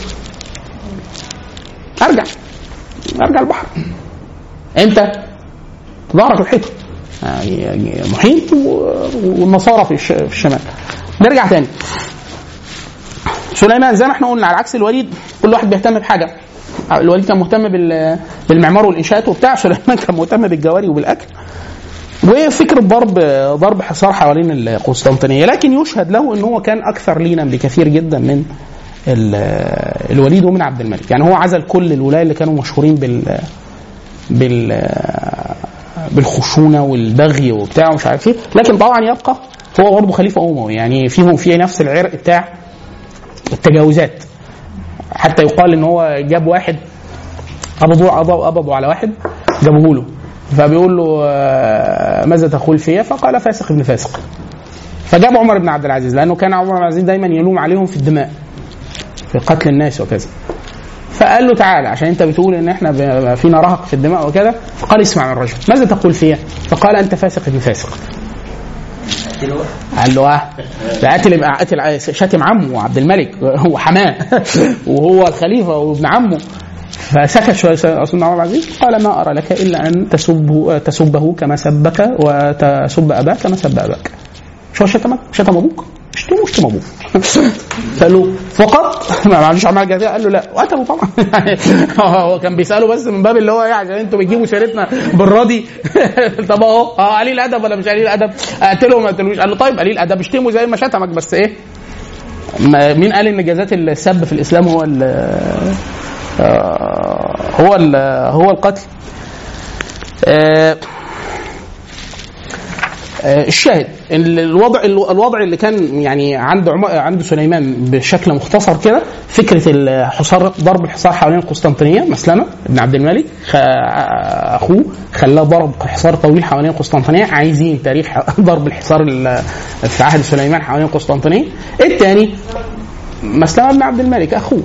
ارجع ارجع البحر، انت ظهرك الحيطه يعني محيط والنصارى في الشمال. نرجع تاني. سليمان زي ما احنا قلنا على عكس الوليد كل واحد بيهتم بحاجه. الوليد كان مهتم بالمعمار والانشاءات وبتاع، سليمان كان مهتم بالجواري وبالاكل وفكره ضرب ضرب حصار حوالين القسطنطينيه. لكن يشهد له ان هو كان اكثر لينا بكثير جدا من الوليد ومن عبد الملك. يعني هو عزل كل الولايات اللي كانوا مشهورين بال بال بالخشونه والبغي وبتاع ومش عارف ايه، لكن طبعا يبقى هو برضه خليفه اموي، يعني فيهم فيه نفس العرق بتاع التجاوزات. حتى يقال ان هو جاب واحد قبضوا قبضوا على واحد جابوه له، فبيقول له ماذا تقول فيها؟ فقال فاسق ابن فاسق. فجاب عمر بن عبد العزيز لانه كان عمر بن عبد العزيز دايما يلوم عليهم في الدماء في قتل الناس وكذا. فقال له تعالى عشان انت بتقول ان احنا فينا رهق في الدماء وكذا. فقال اسمع من الرجل ماذا تقول فيها؟ فقال انت فاسق ابن فاسق. قال له اه ده قتل قتل شاتم عمه عبد الملك هو حماه وهو الخليفه وابن عمه. فسكت شويه رسول الله العزيز قال ما ارى لك الا ان تسبه تسبه كما سبك وتسب اباك كما سب اباك. شو شتمك؟ شتم ابوك؟ اشتمه اشتم ابوك. قال له فقط ما عملش عمل جزاء؟ قال له لا وقتله طبعا. هو كان بيساله بس من باب اللي هو يعني عشان انتوا بتجيبوا سيرتنا بالراضي. طب اهو اه قليل الادب ولا مش قليل الادب؟ اقتله ما اقتلوش؟ قال له طيب قليل الادب اشتمه زي ما شتمك بس ايه؟ مين قال ان جزاء السب في الاسلام هو ال هو ال هو القتل؟ الشاهد الوضع الوضع اللي كان يعني عند عند سليمان بشكل مختصر كده، فكره الحصار ضرب الحصار حوالين القسطنطينيه. مسلمه ابن عبد الملك اخوه خلاه ضرب حصار طويل حوالين القسطنطينيه. عايزين تاريخ ضرب الحصار في عهد سليمان حوالين القسطنطينيه. الثاني مسلمه ابن عبد الملك اخوه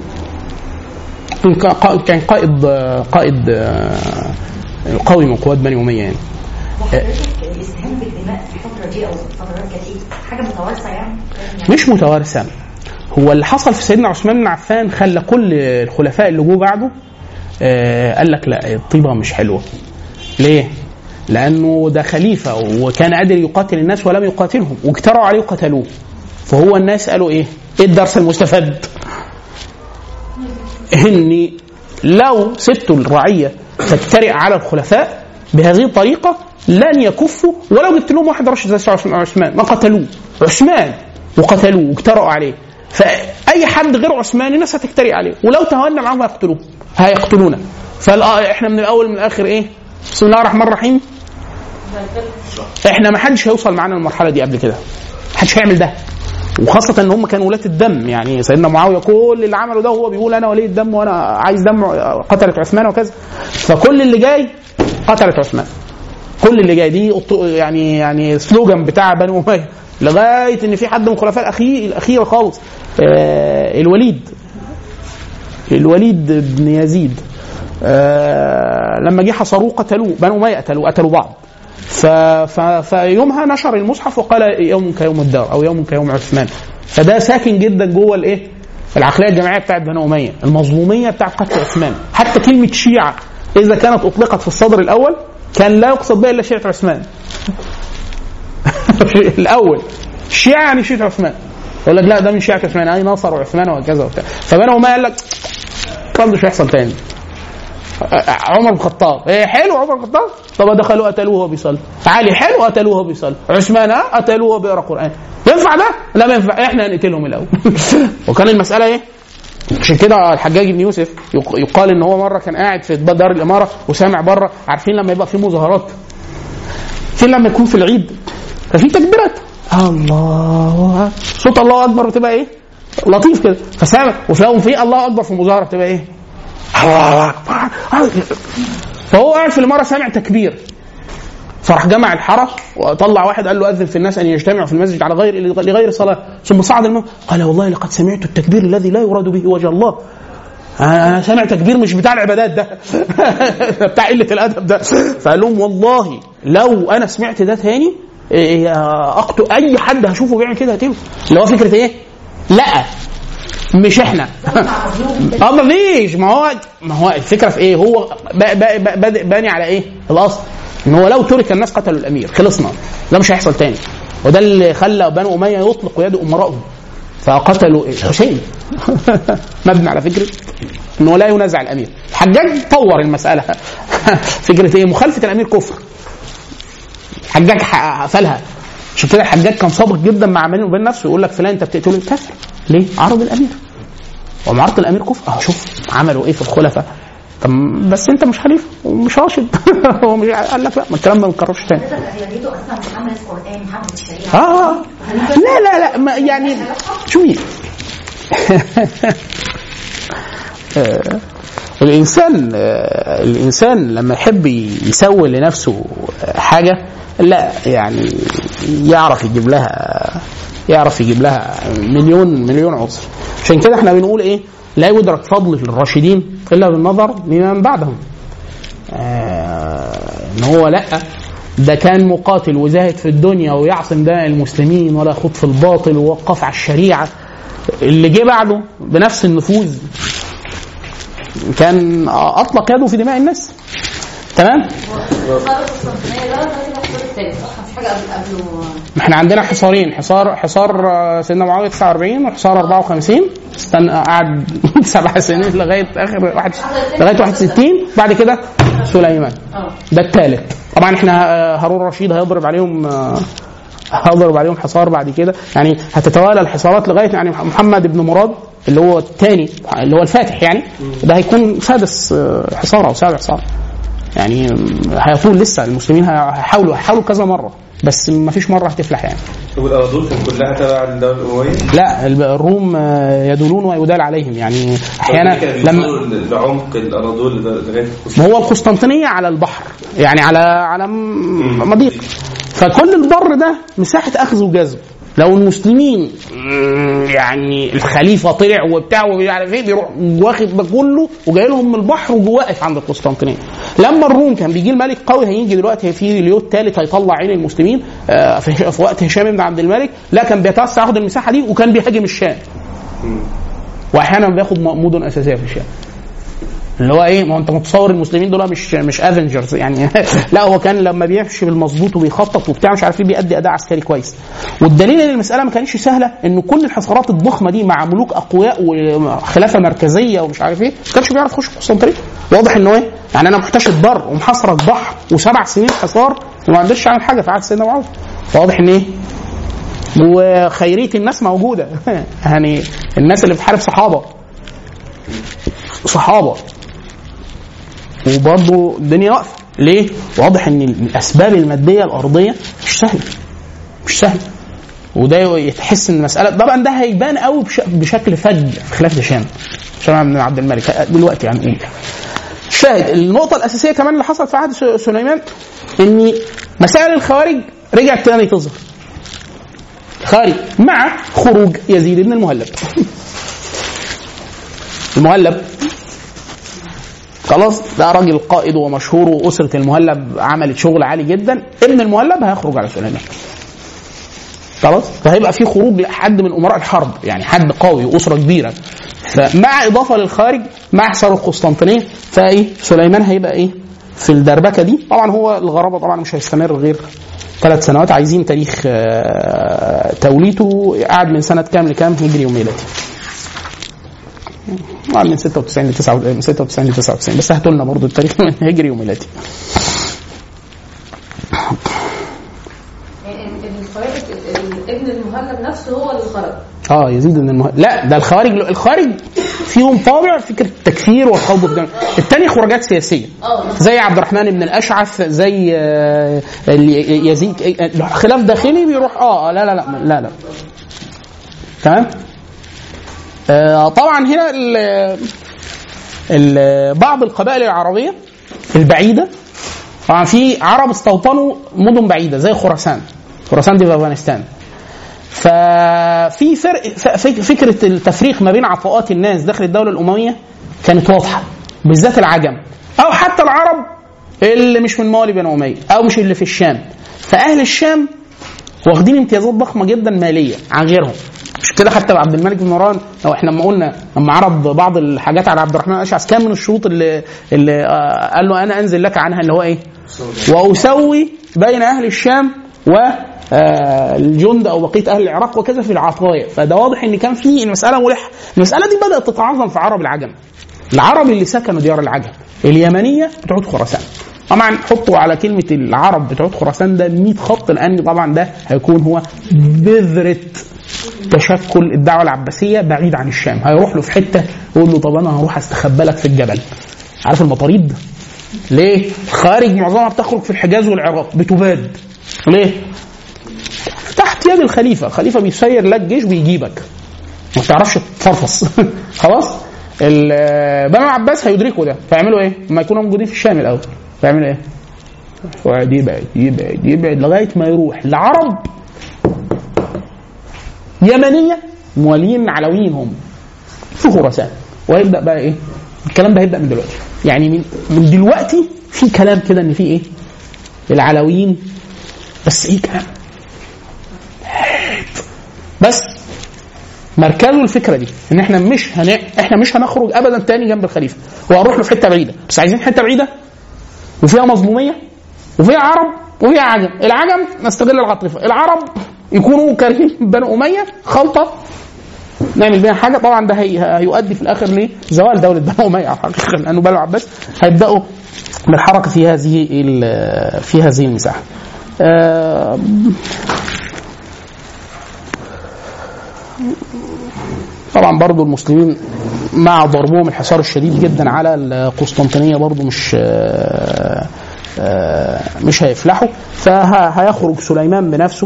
كان قائد قائد قوي من قوات بني اميه. يعني الاستهانة بالدماء في الفترة دي أو فترات كتير حاجة متوارثة يعني؟ مش متوارثة. هو اللي حصل في سيدنا عثمان بن عفان خلى كل الخلفاء اللي جوه بعده آه قال لك لا الطيبة مش حلوة. ليه؟ لأنه ده خليفة وكان قادر يقاتل الناس ولم يقاتلهم واجتروا عليه وقتلوه. فهو الناس قالوا إيه؟ إيه الدرس المستفاد؟ إني لو سبتوا الرعية تجترئ على الخلفاء بهذه الطريقة لن يكفوا، ولو جبت لهم واحد رشد زي عثمان ما قتلوه. عثمان وقتلوه واجترأوا عليه. فأي حد غير عثمان الناس هتجترئ عليه، ولو تهاونا معهم هيقتلوه هيقتلونا. فاحنا من الاول من الاخر ايه؟ بسم الله الرحمن الرحيم. احنا ما حدش هيوصل معانا المرحله دي قبل كده، ما حدش هيعمل ده. وخاصه ان هم كانوا ولاة الدم. يعني سيدنا معاويه كل اللي عمله ده هو بيقول انا ولي الدم وانا عايز دم قتلت عثمان وكذا. فكل اللي جاي قتلت عثمان، كل اللي جاي دي يعني يعني سلوجان بتاع بني اميه لغايه ان في حد من الخلفاء الاخير الاخير خالص آه الوليد الوليد بن يزيد آه لما جه حصروه قتلوه بني اميه قتلوا قتلوا بعض. فيومها نشر المصحف وقال يوم كيوم الدار او يوم كيوم عثمان. فده ساكن جدا جوه الايه العقليه الجماعيه بتاعت بني اميه، المظلوميه بتاعت قتل عثمان. حتى كلمه شيعه اذا كانت اطلقت في الصدر الاول كان لا يقصد بها الا شيعه عثمان. الاول الشيعه يعني شيعه عثمان، يقول لك لا ده من شيعه عثمان اي نصر وعثمان وكذا وبتاع. فبني اميه قال لك الكلام مش هيحصل تاني. عمر بن الخطاب ايه حلو عمر بن الخطاب، طب دخلوا قتلوه وهو بيصلي. علي حلو قتلوه وهو بيصلي. عثمان قتلوه وهو بيقرا قران. ينفع ده؟ لا ما ينفع، احنا هنقتلهم الاول. وكان المساله ايه؟ عشان كده الحجاج بن يوسف يقال ان هو مره كان قاعد في دار الاماره وسامع بره. عارفين لما يبقى في مظاهرات، في لما يكون في العيد ففي تكبيرات الله صوت الله اكبر بتبقى ايه لطيف كده. فسامع وفيهم في الله اكبر في مظاهره بتبقى ايه الله اكبر. فهو قاعد في الاماره سامع تكبير، فراح جمع الحرس وطلع واحد قال له اذن في الناس ان يجتمعوا في المسجد على غير لغير صلاه. ثم صعد المنبر قال والله لقد سمعت التكبير الذي لا يراد به وجه الله. انا سامع تكبير مش بتاع العبادات ده، بتاع قله الادب ده. فقال لهم والله لو انا سمعت ده تاني اقتل اي حد هشوفه بيعمل كده هتقتله. اللي هو فكره ايه؟ لا مش احنا. اه ما فيش، ما هو ما هو الفكره في ايه؟ هو بادئ باني على ايه؟ الاصل ان هو لو ترك الناس قتلوا الامير خلصنا، ده مش هيحصل تاني. وده اللي خلى بنو اميه يطلق يد امرائهم فقتلوا الحسين مبني على فكره انه لا ينازع الامير. الحجاج طور المساله فكره ايه؟ مخالفه الامير كفر. الحجاج قفلها. عشان كده الحجاج كان صادق جدا مع بينه وبين نفسه، يقول لك فلان انت بتقتله كافر ليه؟ عرض الامير، ومعارضه الامير كفر. اه شوف عملوا ايه في الخلفاء. طب بس انت مش خليفه ومش راشد هو مش قال لك لا ما الكلام ما بنكررش تاني. اه لا لا لا ما يعني شوفي آه الانسان آه الانسان لما يحب يسوي لنفسه حاجه لا يعني يعرف يجيب لها يعرف يجيب لها مليون مليون عذر. عشان كده احنا بنقول ايه؟ لا يدرك فضل الراشدين الا بالنظر لمن بعدهم. آه ان هو لا ده كان مقاتل وزاهد في الدنيا ويعصم دماء المسلمين ولا يخوض في الباطل ووقف على الشريعه. اللي جه بعده بنفس النفوذ كان اطلق يده في دماء الناس. تمام. احنا عندنا حصارين، حصار حصار سيدنا معاويه تسعة وأربعين وحصار أربعة وخمسين، استنى قعد سبع سنين لغايه اخر واحد لغايه واحد وستين. بعد كده سليمان ده الثالث. طبعا احنا هارون الرشيد هيضرب عليهم هيضرب عليهم حصار بعد كده، يعني هتتوالى الحصارات لغايه يعني محمد بن مراد اللي هو الثاني اللي هو الفاتح، يعني ده هيكون سادس حصار او سابع حصار. يعني هيطول لسه المسلمين هيحاولوا هيحاولوا كذا مره بس ما فيش مره هتفلح يعني. طب الأناضول كان كلها تبع الدولة الأموية؟ لا الروم يدولون ويدال عليهم يعني احيانا لما لعمق الأناضول لغايه ما هو القسطنطينيه على البحر يعني على على مضيق، فكل البر ده مساحه اخذ وجذب. لو المسلمين يعني الخليفه طلع وبتاع وعارف ايه بيروح واخد ده كله وجاي لهم من البحر وواقف عند القسطنطينيه. لما الروم كان بيجي الملك قوي هيجي دلوقتي في ليو الثالث هيطلع عين المسلمين في وقت هشام بن عبد الملك، لا كان بيتوسع ياخد المساحه دي وكان بيهاجم الشام واحيانا بياخد مدن اساسيه في الشام. اللي هو ايه؟ ما انت متصور المسلمين دول مش مش افنجرز يعني لا هو كان لما بيمشي بالمظبوط وبيخطط وبتاع مش عارف ايه بيأدي اداء عسكري كويس. والدليل ان المساله ما كانتش سهله ان كل الحصارات الضخمه دي مع ملوك اقوياء وخلافه مركزيه ومش عارف ايه ما كانش بيعرف يخش القسطنطينيه. واضح انه ايه؟ يعني انا محتشد بر ومحاصره البحر وسبع سنين حصار وما قدرش اعمل حاجه في عهد سيدنا معاويه. واضح ان ايه؟ وخيريه الناس موجوده يعني الناس اللي بتحارب صحابه صحابه وبرضه الدنيا واقفه ليه؟ واضح ان الاسباب الماديه الارضيه مش سهله مش سهله وده يتحس ان المساله طبعا ده هيبان قوي بشكل فج في خلافه هشام هشام بن عبد الملك دلوقتي هنقول. شاهد النقطه الاساسيه كمان اللي حصلت في عهد سليمان ان مسائل الخوارج رجعت تاني تظهر خارج مع خروج يزيد بن المهلب. المهلب خلاص ده راجل قائد ومشهور وأسرة المهلب عملت شغل عالي جدا. ابن المهلب هيخرج على سليمان خلاص فهيبقى في خروج لحد من أمراء الحرب يعني حد قوي وأسرة كبيرة. فمع إضافة للخارج مع حصار القسطنطينية فإيه سليمان هيبقى إيه في الدربكة دي. طبعا هو الغرابة طبعا مش هيستمر غير ثلاث سنوات. عايزين تاريخ توليته قعد من سنة كام لكام هجري وميلادي من ستة وتسعين لتسعة من ستة وتسعين لتسعة وتسعين بس هاتوا لنا برضه التاريخ من هجري وميلادي. ابن المهلب نفسه هو اللي خرج. اه يزيد بن المهلب لا ده الخوارج الخوارج فيهم طابع فكره التكفير والخوض في الدم. الثاني خروجات سياسيه زي عبد الرحمن بن الاشعث زي اللي يزيد خلاف داخلي بيروح اه لا لا لا لا لا تمام. آه طبعا هنا ال ال بعض القبائل العربيه البعيده طبعا في عرب استوطنوا مدن بعيده زي خراسان خراسان دي في افغانستان. ففي فرق فكره التفريق ما بين عطاءات الناس داخل الدوله الامويه كانت واضحه بالذات العجم او حتى العرب اللي مش من موالي بني اميه او مش اللي في الشام. فاهل الشام واخدين امتيازات ضخمه جدا ماليه عن غيرهم مش كده حتى عبد الملك بن مروان لو احنا لما قلنا لما عرض بعض الحاجات على عبد الرحمن الاشعث كان من الشروط اللي, اللي قال له انا انزل لك عنها اللي هو ايه واسوي بين اهل الشام و الجند او بقيه اهل العراق وكذا في العطايا. فده واضح ان كان في المساله ملحه. المساله دي بدات تتعظم في عرب العجم، العرب اللي سكنوا ديار العجم اليمنيه بتوع خراسان. طبعا حطوا على كلمه العرب بتوع خراسان ده مية خط، لان طبعا ده هيكون هو بذره تشكل الدعوه العباسيه بعيد عن الشام. هيروح له في حته يقول له طب انا هروح استخبى لك في الجبل. عارف المطاريد ليه خارج معظمها بتخرج في الحجاز والعراق بتباد ليه؟ تحت يد الخليفه، الخليفه بيسير لك جيش بيجيبك ما تعرفش تفرفص خلاص. بنو العباس هيدركوا ده فيعملوا ايه؟ لما يكونوا موجودين في الشام الاول فيعملوا ايه؟ يقعد يبعد يبعد يبعد لغايه ما يروح لعرب يمنيه موالين علويين هم في خراسان، ويبدا بقى ايه؟ الكلام ده هيبدا من دلوقتي. يعني من, من دلوقتي في كلام كده ان في ايه؟ العلويين بس ايه كلام بس مركزه الفكره دي ان احنا مش هن... احنا مش هنخرج ابدا تاني جنب الخليفه وهنروح له في حته بعيده، بس عايزين حته بعيده وفيها مظلوميه وفيها عرب وفيها عجم. العجم نستغل العاطفه، العرب يكونوا كارهين بنو اميه خلطه نعمل بيها حاجه. طبعا ده هي... هيؤدي في الاخر لزوال دوله بنو اميه حقيقه، لانه بنو العباس هيبداوا بالحركه في هذه ال... في هذه المساحه. أه... طبعا برضو المسلمين مع ضربهم الحصار الشديد جدا على القسطنطينية برضو مش مش هيفلحوا، فهيخرج سليمان بنفسه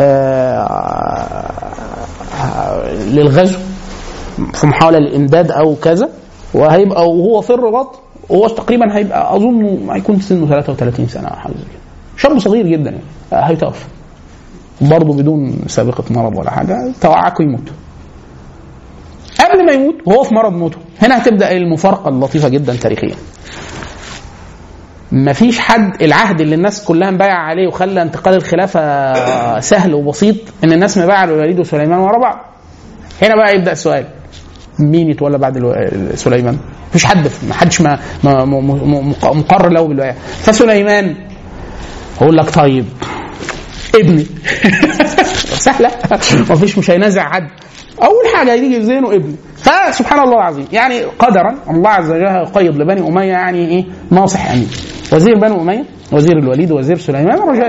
للغزو في محاولة للإمداد أو كذا، وهيبقى وهو في الرباط وهو تقريبا هيبقى أظن هيكون سنه ثلاثة وثلاثين سنة أو حاجة زي كده، شاب صغير جدا يعني هيتوفى برضه بدون سابقة مرض ولا حاجة، توعكوا يموت. قبل ما يموت وهو في مرض موته هنا هتبدأ المفارقة اللطيفة جدا تاريخيا. مفيش حد العهد اللي الناس كلها مبايع عليه وخلى انتقال الخلافة سهل وبسيط ان الناس مبايع الوليد وسليمان ورا بعض. هنا بقى يبدأ السؤال مين يتولى بعد سليمان؟ مفيش حد ما حدش ما مقرر له بالولاية. فسليمان اقول لك طيب ابني سهلة مفيش مش هينازع حد. اول حاجه يجي في ذهنه ابني. فسبحان الله العظيم يعني قدرا الله عز وجل يقيض لبني اميه يعني ايه ناصح امين. وزير بني اميه وزير الوليد وزير سليمان رجاء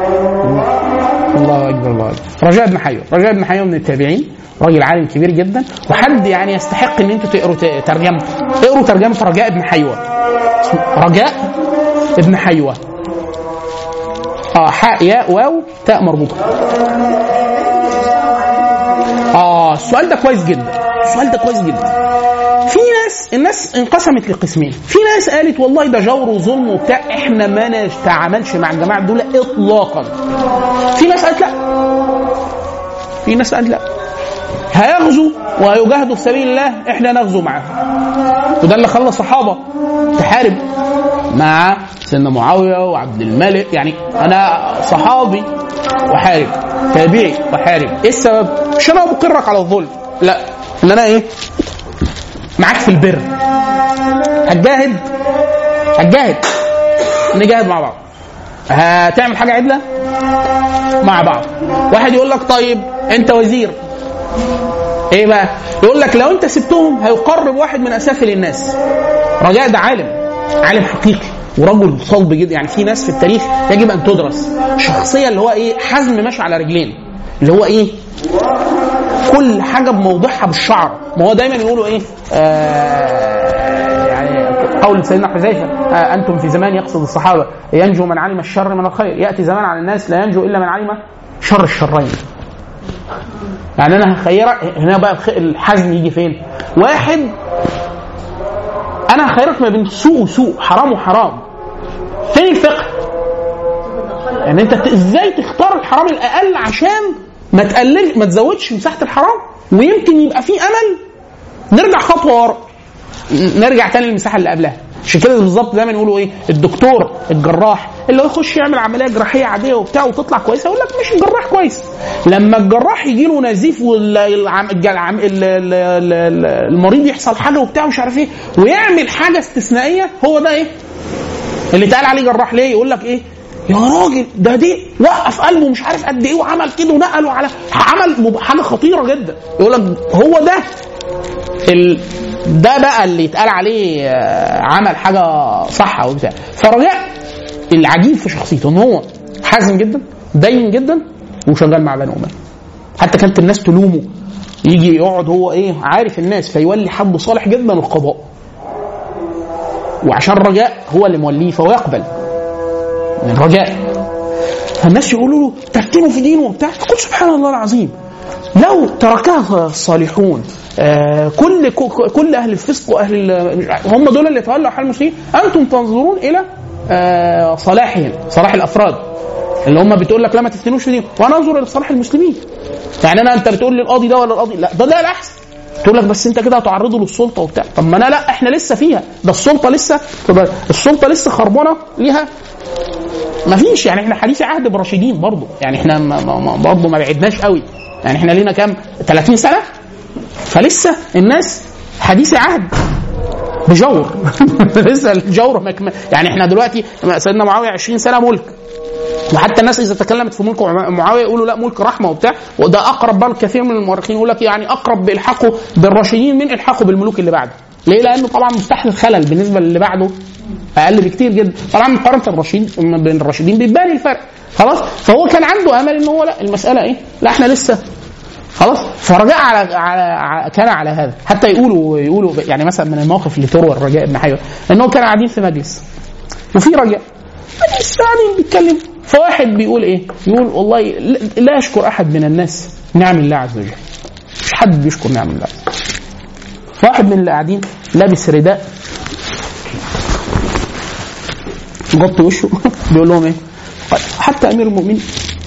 الله اكبر الله اكبر رجاء بن حيوه. رجاء بن حيوه من التابعين، راجل عالم كبير جدا وحد يعني يستحق ان انتوا تقروا ترجمته. اقروا ترجمه رجاء بن حيوه. رجاء ابن حيوه اه حاء ياء واو تاء مربوطه. اه السؤال ده كويس جدا، السؤال ده كويس جدا. في ناس الناس انقسمت لقسمين. في ناس قالت والله ده جور وظلم وبتاع احنا ما نتعاملش مع الجماعه دول اطلاقا. في ناس قالت لا، في ناس قالت لا هيغزو وهيجاهدوا في سبيل الله احنا نغزو معاه. وده اللي خلى الصحابه تحارب مع سيدنا معاويه وعبد الملك. يعني انا صحابي وحارب، تابعي وحارب. ايه السبب؟ مش انا بقرك على الظلم، لا، ان انا ايه معاك في البر. هتجاهد هتجاهد نجاهد مع بعض. هتعمل حاجه عدله مع بعض. واحد يقول لك طيب انت وزير ايه بقى؟ يقول لك لو انت سبتهم هيقرب واحد من اسافل الناس. رجاء ده عالم عالم حقيقي ورجل صلب جدا. يعني في ناس في التاريخ يجب ان تدرس. شخصيه اللي هو ايه حزم ماشي على رجلين، اللي هو ايه كل حاجه بموضوعها بالشعر. ما هو دايما يقولوا ايه آه يعني قول سيدنا حذيفه آه انتم في زمان يقصد الصحابه ينجو من علم الشر من الخير، ياتي زمان على الناس لا ينجو الا من علم شر الشرين. يعني انا هخيرك هنا بقى الحزم يجي فين؟ واحد انا هخيرك ما بين سوء وسوء، حرام وحرام. فين الفقه؟ يعني انت ازاي تختار الحرام الاقل عشان ما تقلل ما تزودش مساحه الحرام، ويمكن يبقى في امل نرجع خطوه ورا، نرجع تاني للمساحه اللي قبلها. عشان كده بالظبط دايما يقولوا ايه الدكتور الجراح اللي هو يخش يعمل عمليه جراحيه عاديه وبتاع وتطلع كويسه يقول لك مش الجراح كويس. لما الجراح يجي له نزيف والمريض يحصل حاجه وبتاع مش عارف ايه ويعمل حاجه استثنائيه هو ده ايه اللي اتقال عليه جراح. ليه؟ يقول لك ايه يا راجل ده دي وقف قلبه مش عارف قد ايه وعمل كده ونقله على عمل حاجه خطيره جدا. يقول لك هو ده ال... ده بقى اللي يتقال عليه عمل حاجه صح او بتاع. فرجاء العجيب في شخصيته ان هو حازم جدا دين جدا وشغال مع بني أمية. حتى كانت الناس تلومه يجي يقعد هو ايه عارف الناس فيولي حد صالح جدا القضاء وعشان رجاء هو اللي موليه فهو يقبل من رجاء. فالناس يقولوا له تفتنوا في دينه وبتاع تقول سبحان الله العظيم لو تركها الصالحون آه كل كل اهل الفسق واهل هم دول اللي تولوا حال المسلمين انتم تنظرون الى آه صلاحهم صلاح الافراد اللي هم بتقول لك لا ما تفتنوش في دينه وانا انظر الى صلاح المسلمين. يعني انا انت بتقول لي القاضي ده ولا القاضي لا ده ده الاحسن تقول لك بس انت كده هتعرضه للسلطه وبتاع. طب ما انا لا احنا لسه فيها ده السلطه لسه السلطه لسه خربانه ليها ما فيش. يعني احنا حديث عهد بالراشدين برضه يعني احنا برضه ما بعدناش قوي يعني احنا لينا كام ثلاثين سنه فلسه الناس حديث عهد بجور لسه الجور يعني احنا دلوقتي سيدنا معاويه عشرين سنه ملك وحتى الناس اذا تكلمت في ملك معاويه يقولوا لا ملك رحمه وبتاع وده اقرب بل كثير من المؤرخين يقول لك يعني اقرب بالحاقه بالراشدين من الحاقه بالملوك اللي بعده. ليه؟ لانه طبعا مستحدث خلل بالنسبه للي بعده اقل بكتير جدا طبعا مقارنه الراشدين بين الراشدين بيبان الفرق خلاص. فهو كان عنده امل ان هو لا المساله ايه لا احنا لسه خلاص. فرجاء على, على كان على هذا حتى يقولوا يقولوا يعني مثلا من المواقف اللي تروى الرجاء بن حيوه انه كان قاعدين في مجلس وفي رجاء مجلس قاعدين بيتكلم فواحد بيقول ايه يقول والله لا يشكر احد من الناس نعم الله عز وجل مش حد بيشكر نعم الله. فواحد من اللي قاعدين لابس رداء غطي وشه بيقول لهم ايه حتى امير المؤمنين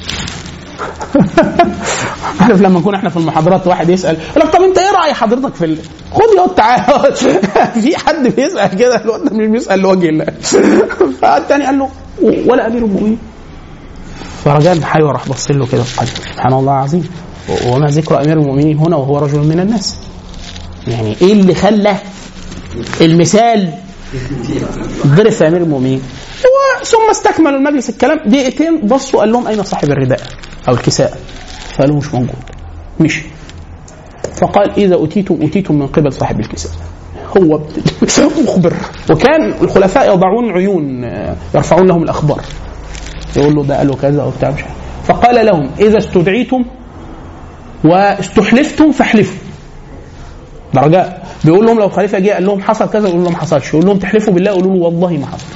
عارف لما نكون احنا في المحاضرات واحد يسال يقول لك طب انت ايه راي حضرتك في ال... خد يا تعالى في حد بيسال كده الواد مش بيسال لوجه الله. فالثاني قال له ولا امير المؤمنين. فرجاء بن حيوه راح بص له كده قال سبحان الله العظيم وما ذكر امير المؤمنين هنا وهو رجل من الناس. يعني ايه اللي خلى المثال ضرب في امير المؤمنين. ثم استكملوا المجلس الكلام دقيقتين بصوا قال لهم اين صاحب الرداء او الكساء فقالوا مش موجود مشي. فقال اذا اتيتم اتيتم من قبل صاحب الكساء هو مخبر. وكان الخلفاء يضعون عيون يرفعون لهم الاخبار يقول له ده قالوا كذا وبتاع مش. فقال لهم اذا استدعيتم واستحلفتم فاحلفوا. درجات بيقول لهم لو الخليفه جه قال لهم حصل كذا يقول لهم ما حصلش يقول لهم تحلفوا بالله يقولوا له والله ما حصل.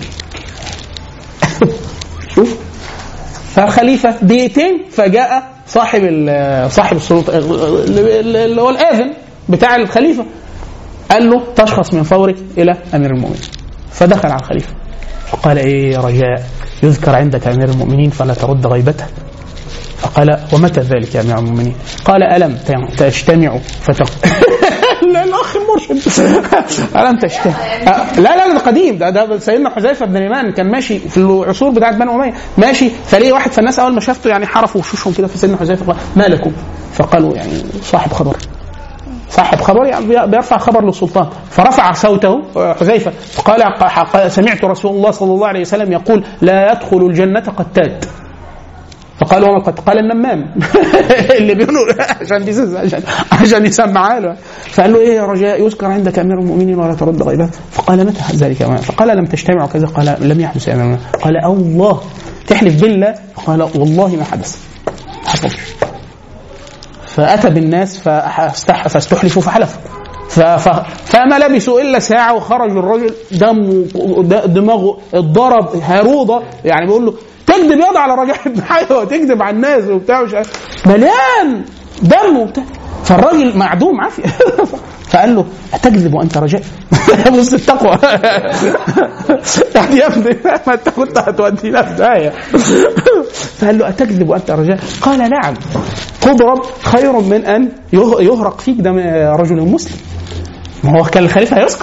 شوف فالخليفه دقيقتين فجاء صاحب صاحب السلطه اللي هو الاذن بتاع الخليفه قال له تشخص من فورك الى امير المؤمنين. فدخل على الخليفه فقال ايه يا رجاء يذكر عندك امير المؤمنين فلا ترد غيبته. فقال ومتى ذلك يا امير المؤمنين؟ قال الم تجتمعوا فتق لا الاخ المرشد الم تجتمع لا لا ده قديم ده ده سيدنا حذيفه بن اليمان كان ماشي في العصور بتاعت بني اميه ماشي فليه واحد فالناس اول ما شافته يعني حرفوا وشوشهم كده في سيدنا حذيفه قال ما لكم؟ فقالوا يعني صاحب خبر صاحب خبر يعني بيرفع خبر للسلطان. فرفع صوته حذيفه فقال سمعت رسول الله صلى الله عليه وسلم يقول لا يدخل الجنه قتاد. فقال وما قد قال النمام اللي بيقولوا عشان عشان عشان يسمعها له. فقال له ايه يا رجاء يذكر عندك امير المؤمنين ولا ترد غيبته. فقال متى ذلك؟ فقال لم تجتمعوا كذا. قال لم يحدث يا امير المؤمنين. قال الله تحلف بالله؟ قال والله ما حدث حصل. فاتى بالناس فاستحلفوا فحلفوا فما لبسوا الا ساعه وخرج الرجل دمه دماغه اتضرب هاروضه يعني بيقول له تكذب يضع على رجاء بن حيوه تكذب على الناس وبتاع مش مليان دم وبتاع. فالراجل معدوم عافيه فقال له أتكذب وأنت رجاء؟ بص التقوى يعني يا ابني ما أنت كنت هتودينا في داهية. فقال له أتكذب وأنت رجاء؟ قال نعم تضرب خير من أن يهرق فيك دم رجل مسلم. ما هو كان الخليفة هيسكت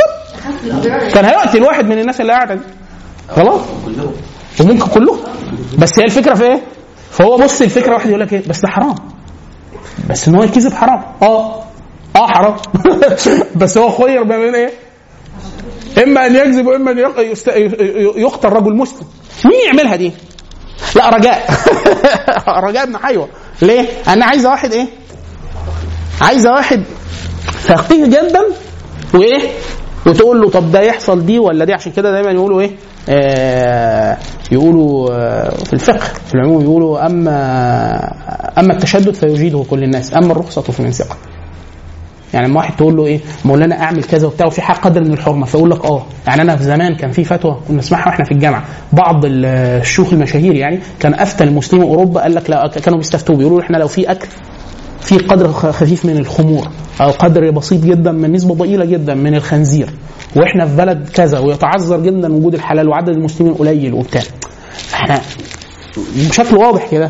كان هيقتل واحد من الناس اللي قاعده دي خلاص وممكن كلهم. بس هي الفكره في ايه؟ فهو بص الفكره واحد يقول لك ايه بس ده حرام، بس ان هو يكذب حرام اه اه حرام بس هو خير بين ايه؟ اما ان يكذب واما ان يقتل رجل مسلم. مين يعملها دي؟ لا رجاء رجاء ابن حيوة. ليه؟ انا عايزه واحد ايه؟ عايزه واحد فقيه جدا وايه وتقول له طب ده يحصل دي ولا دي. عشان كده دايما يقولوا ايه آه يقولوا آه في الفقه في العموم يقولوا اما اما التشدد فيجيده كل الناس اما الرخصه فمن ثقه. يعني لما واحد تقول له ايه مولانا اعمل كذا وبتاع وفي حق قدر من الحرمه فيقول لك اه. يعني انا في زمان كان في فتوى كنا نسمعها واحنا في الجامعه بعض الشيوخ المشاهير يعني كان افتى المسلمين اوروبا قال لك لا كانوا بيستفتوا بيقولوا احنا لو في اكل في قدر خفيف من الخمور او قدر بسيط جدا من نسبه ضئيله جدا من الخنزير واحنا في بلد كذا ويتعذر جدا وجود الحلال وعدد المسلمين قليل وبتاع احنا بشكل واضح كده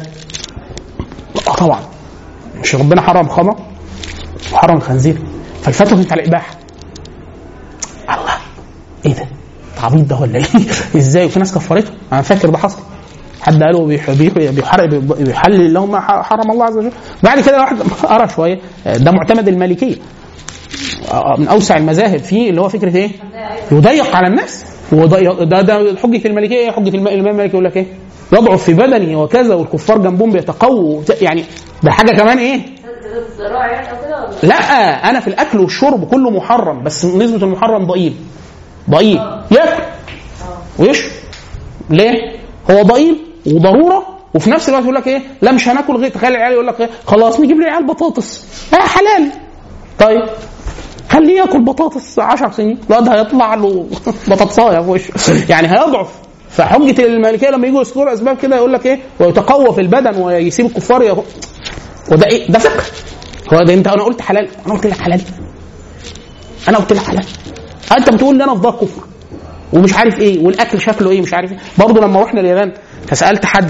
اه طبعا مش ربنا حرم خمر وحرم الخنزير فالفتوى كانت على الاباحه. الله ايه ده تعبيط ده ولا ايه ازاي؟ وفي ناس كفرته انا فاكر ده حصل حد قالوا بيحلل لهم حرم الله عز وجل. بعد كده واحد قرا شويه ده معتمد المالكيه من اوسع المذاهب فيه اللي هو فكره ايه يضيق على الناس. ده ده حجه المالكيه. حجه الامام المالكي يقول لك ايه يضعف في بدنه وكذا والكفار جنبهم بيتقووا يعني ده حاجه كمان ايه لا انا في الاكل والشرب كله محرم بس نسبه المحرم ضئيل ضئيل ياكل ويشرب. ليه؟ هو ضئيل وضروره وفي نفس الوقت يقول لك ايه لا مش هناكل غير. تخيل العيال يقول لك ايه خلاص نجيب للعيال بطاطس اه حلال طيب خليه ياكل بطاطس عشر سنين لا ده هيطلع له بطاطسايه في وشه يعني هيضعف. فحجه المالكيه لما يجوا يذكروا اسباب كده يقول لك ايه ويتقوى في البدن ويسيب الكفار يا وده ايه ده فقه. هو ده انت انا قلت حلال انا قلت لك حلال انا قلت لك حلال انت بتقول لي انا في ضغط كفر ومش عارف ايه والاكل شكله ايه مش عارف ايه. برضه لما رحنا اليابان فسالت حد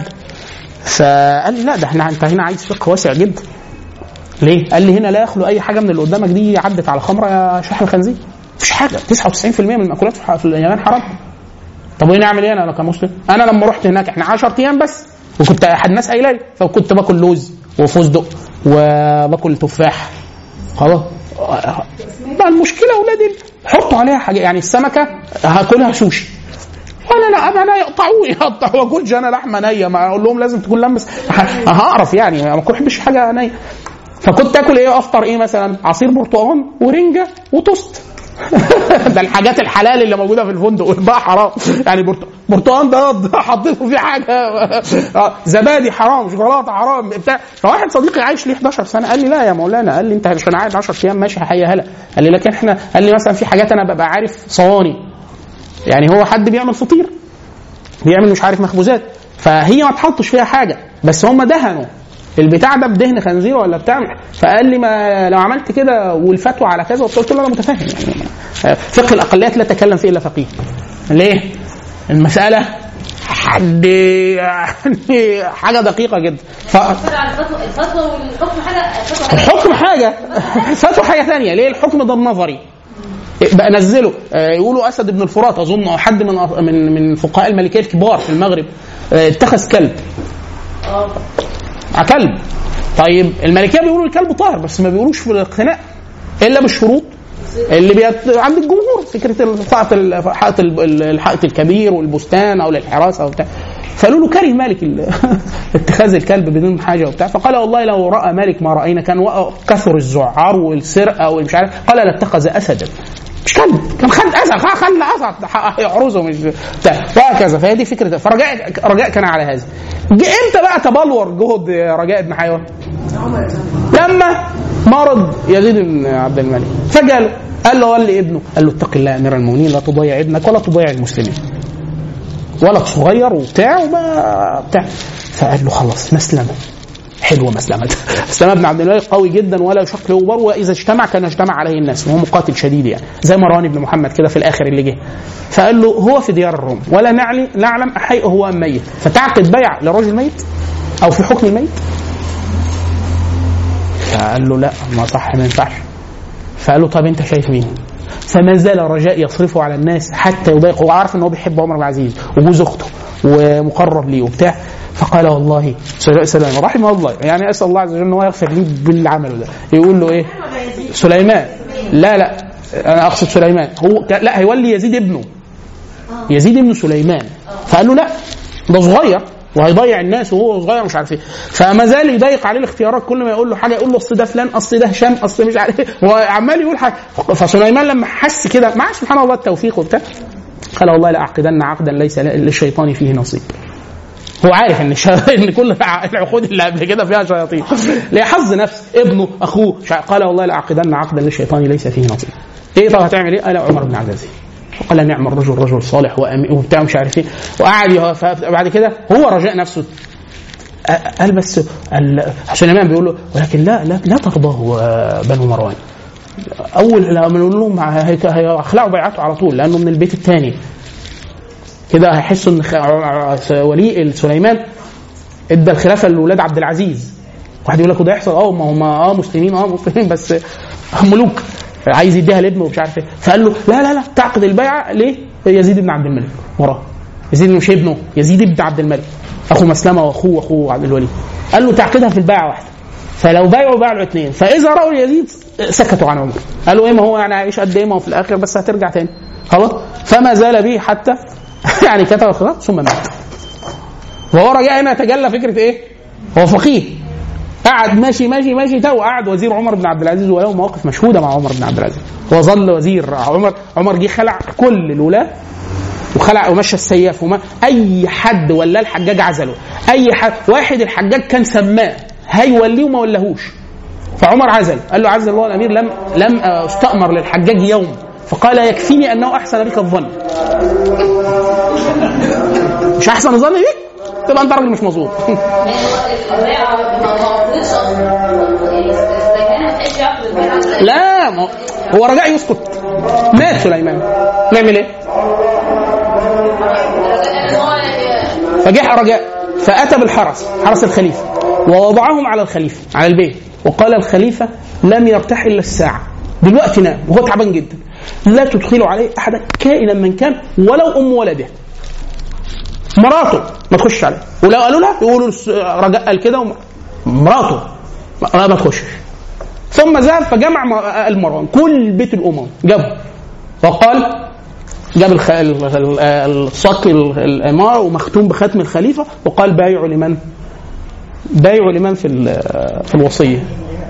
فقال لي لا ده احنا انت هنا عايز فقه واسع جدا. ليه؟ قال لي هنا لا يخلو اي حاجه من اللي قدامك دي عدت على خمره يا شحم الخنزير مفيش حاجه. تسعة وتسعين بالمية من المأكولات في اليابان حرام. طب وايه نعمل ايه انا كمسلم؟ انا لما رحت هناك احنا عشرة ايام بس وكنت احد الناس قايله لي فكنت باكل لوز وفستق وباكل تفاح خلاص. بقى المشكله اولادي حطوا عليها حاجه يعني السمكه هاكلها سوشي ولا لا انا يقطعوني يقطعوا واكلش انا لحمه نيه ما اقول لهم لازم تكون لمس هعرف يعني ما بحبش حاجه نيه. فكنت اكل ايه افطر ايه مثلا عصير برتقال ورنجه وتوست ده الحاجات الحلال اللي موجوده في الفندق بقى حرام يعني برتقال ده حطيته فيه حاجه زبادي حرام شوكولاته حرام بتاع. فواحد صديقي عايش ليه حداشر سنه قال لي لا يا مولانا قال لي انت عشان قاعد عشرة ايام ماشي حيا هلا قال لي لكن احنا قال لي مثلا في حاجات انا ببقى عارف صواني يعني هو حد بيعمل فطير بيعمل مش عارف مخبوزات فهي ما تحطش فيها حاجه بس هم دهنوا البتاع ده بدهن خنزير ولا بتاع. فقال لي ما لو عملت كده والفتوى على كذا قلت له انا متفاهم يعني فقه الاقليات لا تكلم فيه الا فقيه. ليه؟ المساله حد يعني حاجه دقيقه جدا. ف... الفتوى والحكم حاجه الحكم حاجه الفتوى حاجه ثانيه. ليه؟ الحكم ده النظري بقى نزله يقولوا اسد بن الفرات اظن او حد من من من فقهاء المالكيه الكبار في المغرب اتخذ كلب اه كلب. طيب المالكيه بيقولوا الكلب طاهر بس ما بيقولوش في الاقتناء الا بالشروط اللي بيت عند الجمهور فكره الحائط الحائط الحائط الكبير والبستان او للحراسه او بتاع. فقالوا له كره مالك اتخاذ الكلب بدون حاجه وبتاع. فقال والله لو راى مالك ما راينا كان كثر الزعار والسرقه والمش عارف قال لاتخذ اسدا مش كلب كان خد اسد خلى اسد يعرزه مش وهكذا. فهي دي فكره. فرجاء رجاء كان على هذا. امتى بقى تبلور جهد رجاء بن حيوان؟ لما مرض يزيد بن عبد الملك فجاله قال له ولي ابنه قال له اتق الله امير المؤمنين لا تضيع ابنك ولا تضيع المسلمين ولد صغير وبتاع وما بتاع. فقال له خلاص مسلمه حلوه مسلمه. اسلام بن عبد الملك قوي جدا ولا يشق له بر واذا اجتمع كان اجتمع عليه الناس وهو مقاتل شديد يعني زي مروان بن محمد كده في الاخر اللي جه. فقال له هو في ديار الروم ولا نعلم نعلم احي هو ام ميت فتعقد بيع لرجل ميت او في حكم الميت. فقال له لا ما صح ما ينفعش. فقال له طب انت شايف مين؟ فما زال رجاء يصرفه على الناس حتى يضايق. هو عارف ان هو بيحب عمر بن العزيز وجوز اخته ومقرب ليه وبتاع. فقال والله سليمان رحمه الله، يعني اسال الله عز وجل ان هو يغفر لي بالعمل ده. يقول له ايه؟ سليمان لا لا انا اقصد سليمان، هو لا هيولي يزيد ابنه، يزيد ابن سليمان. فقال له لا ده صغير وهيضيع الناس وهو صغير مش عارف ايه. فما زال يضيق عليه الاختيارات، كل ما يقول له حاجه يقول له اصل ده فلان، اصل ده هشام، اصل مش عارف ايه، وعمال يقول حاجه. فسليمان لما حس كده مع سبحان الله التوفيق وبتاع قال والله لا اعقدن عقدا ليس للشيطان فيه نصيب. هو عارف ان ان كل العقود اللي قبل كده فيها شياطين، ليه حظ نفس ابنه اخوه. قال والله لا اعقدن عقدا للشيطان ليس فيه نصيب. ايه طب هتعمل ايه؟ قال عمر بن عبد العزيز. وقال نعم الرجل رجل صالح وبتاع مش عارف ايه. وقعد بعد كده هو رجاء نفسه قال بس سليمان بيقول له ولكن لا لا, لا ترضاه بنو مروان. اول لما نقول لهم هيخلعوا بيعته على طول لانه من البيت الثاني كده هيحسوا ان ولي سليمان ادى الخلافه لاولاد عبد العزيز. واحد يقول لك وده يحصل اه ما هم اه مسلمين اه مسلمين بس ملوك عايز يديها لابنه ومش عارف ايه. فقال له لا لا لا تعقد البيعه ليه؟ يزيد بن عبد الملك وراه. يزيد مش ابنه، يزيد بن عبد الملك اخو مسلمه واخوه واخوه عبد الوليد. قال له تعقدها في البيعه واحده، فلو بايعوا بايعوا اثنين. فاذا راوا يزيد سكتوا عن عمر. قالوا ايه ما هو يعني عايش قد ايه ما هو في الاخر بس هترجع تاني خلاص. فما زال به حتى يعني كتب الخلاف ثم مات. وهو رجع هنا تجلى فكره ايه؟ هو فقيه قعد ماشي ماشي ماشي تو قعد وزير عمر بن عبد العزيز وله مواقف مشهوده مع عمر بن عبد العزيز. وظل وزير عمر. عمر جه خلع كل الولاة وخلع ومشى السياف وما اي حد ولا الحجاج عزله. اي حد واحد الحجاج كان سماه هيوليه وما ولهوش فعمر عزل. قال له عز الله الامير لم لم استأمر للحجاج يوم فقال يكفيني انه احسن بك الظن. مش احسن الظن بيك تبقى انت راجل مش مظبوط. لا هو رجاء يسكت مات سليمان نعمل ايه؟ فجاء رجاء فاتى بالحرس حرس الخليفه ووضعهم على الخليفه على البيت وقال الخليفه لم يرتاح الا الساعه دلوقتي نام وهو تعبان جدا لا تدخلوا عليه احدا كائنا من كان ولو ام ولده مراته ما تخش عليه ولو قالوا لها يقولوا رجاء قال كده مراته ما تخش. ثم ذهب فجمع المروان كل بيت الامم جابه وقال جاب الصك الاماره ومختوم بختم الخليفه وقال بايعوا لمن بايعوا لمن في في الوصيه.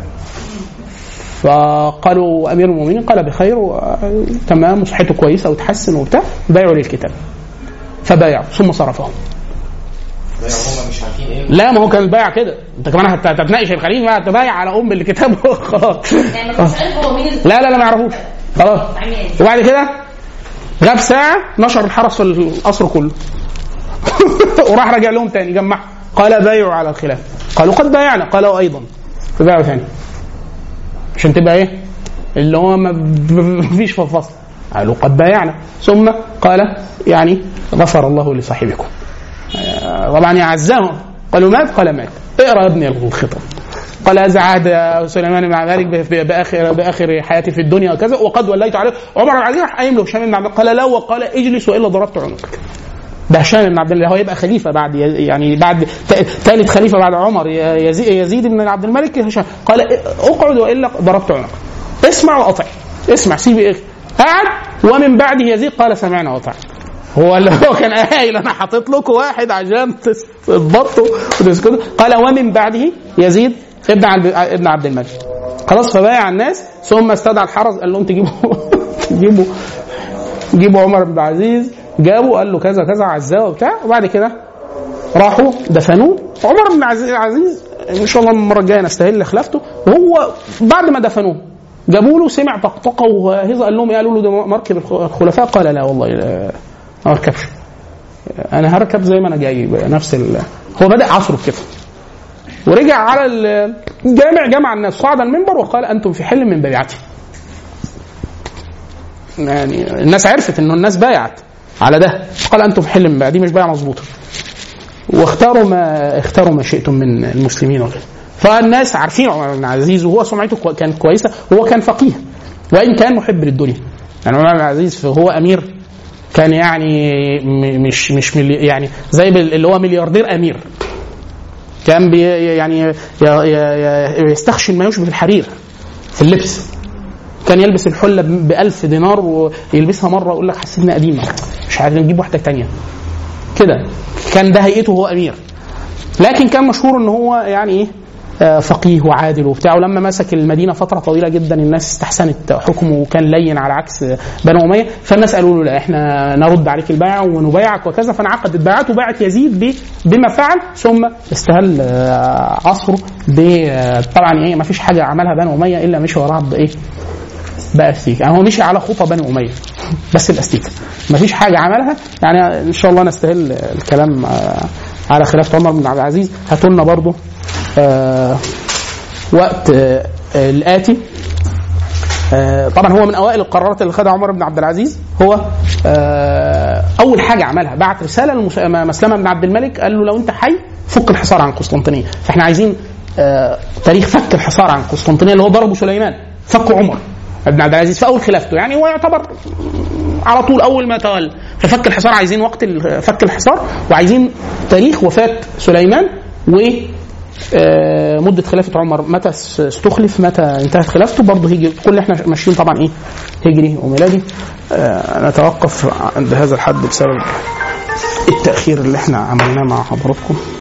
فقالوا امير المؤمنين قال بخير تمام وصحته كويسه وتحسن وبتاع بايعوا للكتاب فبايعوا ثم صرفهم. مش عارفين ايه لا ما هو كان البيع كده انت كمان هتتناقش الخليفه هتبايع على ام الكتاب خلاص. لا لا لا ما يعرفوش خلاص. وبعد كده غاب ساعه نشر الحرس في القصر كله وراح رجع لهم تاني جمع قال بايعوا على الخلاف قالوا قد بايعنا قالوا ايضا فبايعوا ثاني عشان تبقى ايه اللي هو ما فيش في الفصل قالوا قد بايعنا ثم قال يعني غفر الله لصاحبكم طبعا يعزهم قالوا مات قال مات اقرا يا ابني الخطاب قال هذا عهد سليمان مع ذلك باخر باخر حياتي في الدنيا وكذا وقد وليت عليه. عمر بن العزيز راح قايم له هشام بن عبد قال لا وقال اجلس والا ضربت عنقك. ده هشام بن عبد الله هو يبقى خليفه بعد يعني بعد ثالث خليفه بعد عمر يزيد, يزيد بن عبد الملك هشام قال اقعد والا ضربت عنقك. اسمع واطع اسمع سيب إيه. قعد ومن بعده يزيد قال سمعنا واطعنا. هو اللي هو كان قايل انا حاطط لكم واحد عشان تضبطوا وتسكتوا. قال ومن بعده يزيد ابن ابن عبد الملك خلاص فبايع الناس ثم استدعى الحرس قال لهم تجيبوا تجيبوا جيبوا عمر بن العزيز جابوا قال له كذا كذا عزاه وبتاع وبعد كده راحوا دفنوه. عمر بن العزيز ان شاء الله المره الجايه نستهل خلافته وهو بعد ما دفنوه جابوا له سمع طقطقه وهذا قال لهم قالوا له ده مركب الخلفاء قال لا والله لا ما اركبش انا هركب زي ما انا جاي نفس ال... هو بدا عصره كده ورجع على الجامع جمع الناس صعد المنبر وقال انتم في حل من بيعتي. يعني الناس عرفت انه الناس بايعت على ده قال انتم في حل من بيعتي دي مش بايعه مظبوطه واختاروا ما اختاروا ما شئتم من المسلمين وغيره. فالناس عارفين عمر بن العزيز وهو سمعته كانت كويسه وهو كان فقيه وان كان محب للدنيا يعني عمر بن عبد العزيز هو امير كان يعني مش مش يعني زي اللي هو ملياردير امير، كان بي يعني يستخشن ما يشبه الحرير في اللبس، كان يلبس الحله بألف دينار ويلبسها مره ويقول لك حسيتني قديمه مش عايز نجيب واحده تانية كده. كان ده هيئته هو امير، لكن كان مشهور ان هو يعني ايه فقيه وعادل وبتاع. ولما مسك المدينه فتره طويله جدا الناس استحسنت حكمه وكان لين على عكس بنو اميه، فالناس قالوا له لا احنا نرد عليك البيعه ونبايعك وكذا، فانعقد البيعات وباعت يزيد بما فعل، ثم استهل عصره طبعا ايه ما فيش حاجه عملها بنو اميه الا مشي وراها بايه باستيكه، يعني هو مشي على خطى بني اميه بس الاستيكه ما فيش حاجه عملها. يعني ان شاء الله نستهل الكلام على خلافه عمر بن عبد العزيز. هاتوا لنا برضه آه وقت آه الآتي. آه طبعا هو من أوائل القرارات اللي خدها عمر بن عبد العزيز، هو آه أول حاجة عملها بعت رسالة لمسلمة بن عبد الملك قال له لو أنت حي فك الحصار عن قسطنطينية. فإحنا عايزين آه تاريخ فك الحصار عن قسطنطينية اللي هو ضربه سليمان، فك عمر بن عبد العزيز في أول خلافته، يعني هو يعتبر على طول أول ما تولى ففك الحصار. عايزين وقت فك الحصار وعايزين تاريخ وفاة سليمان و مدة خلافة عمر، متى استخلف متى انتهت خلافته، برضه هيجي كل احنا ماشيين طبعا ايه هجري وميلادي. اه نتوقف عند هذا الحد بسبب التأخير اللي احنا عملناه مع حضراتكم.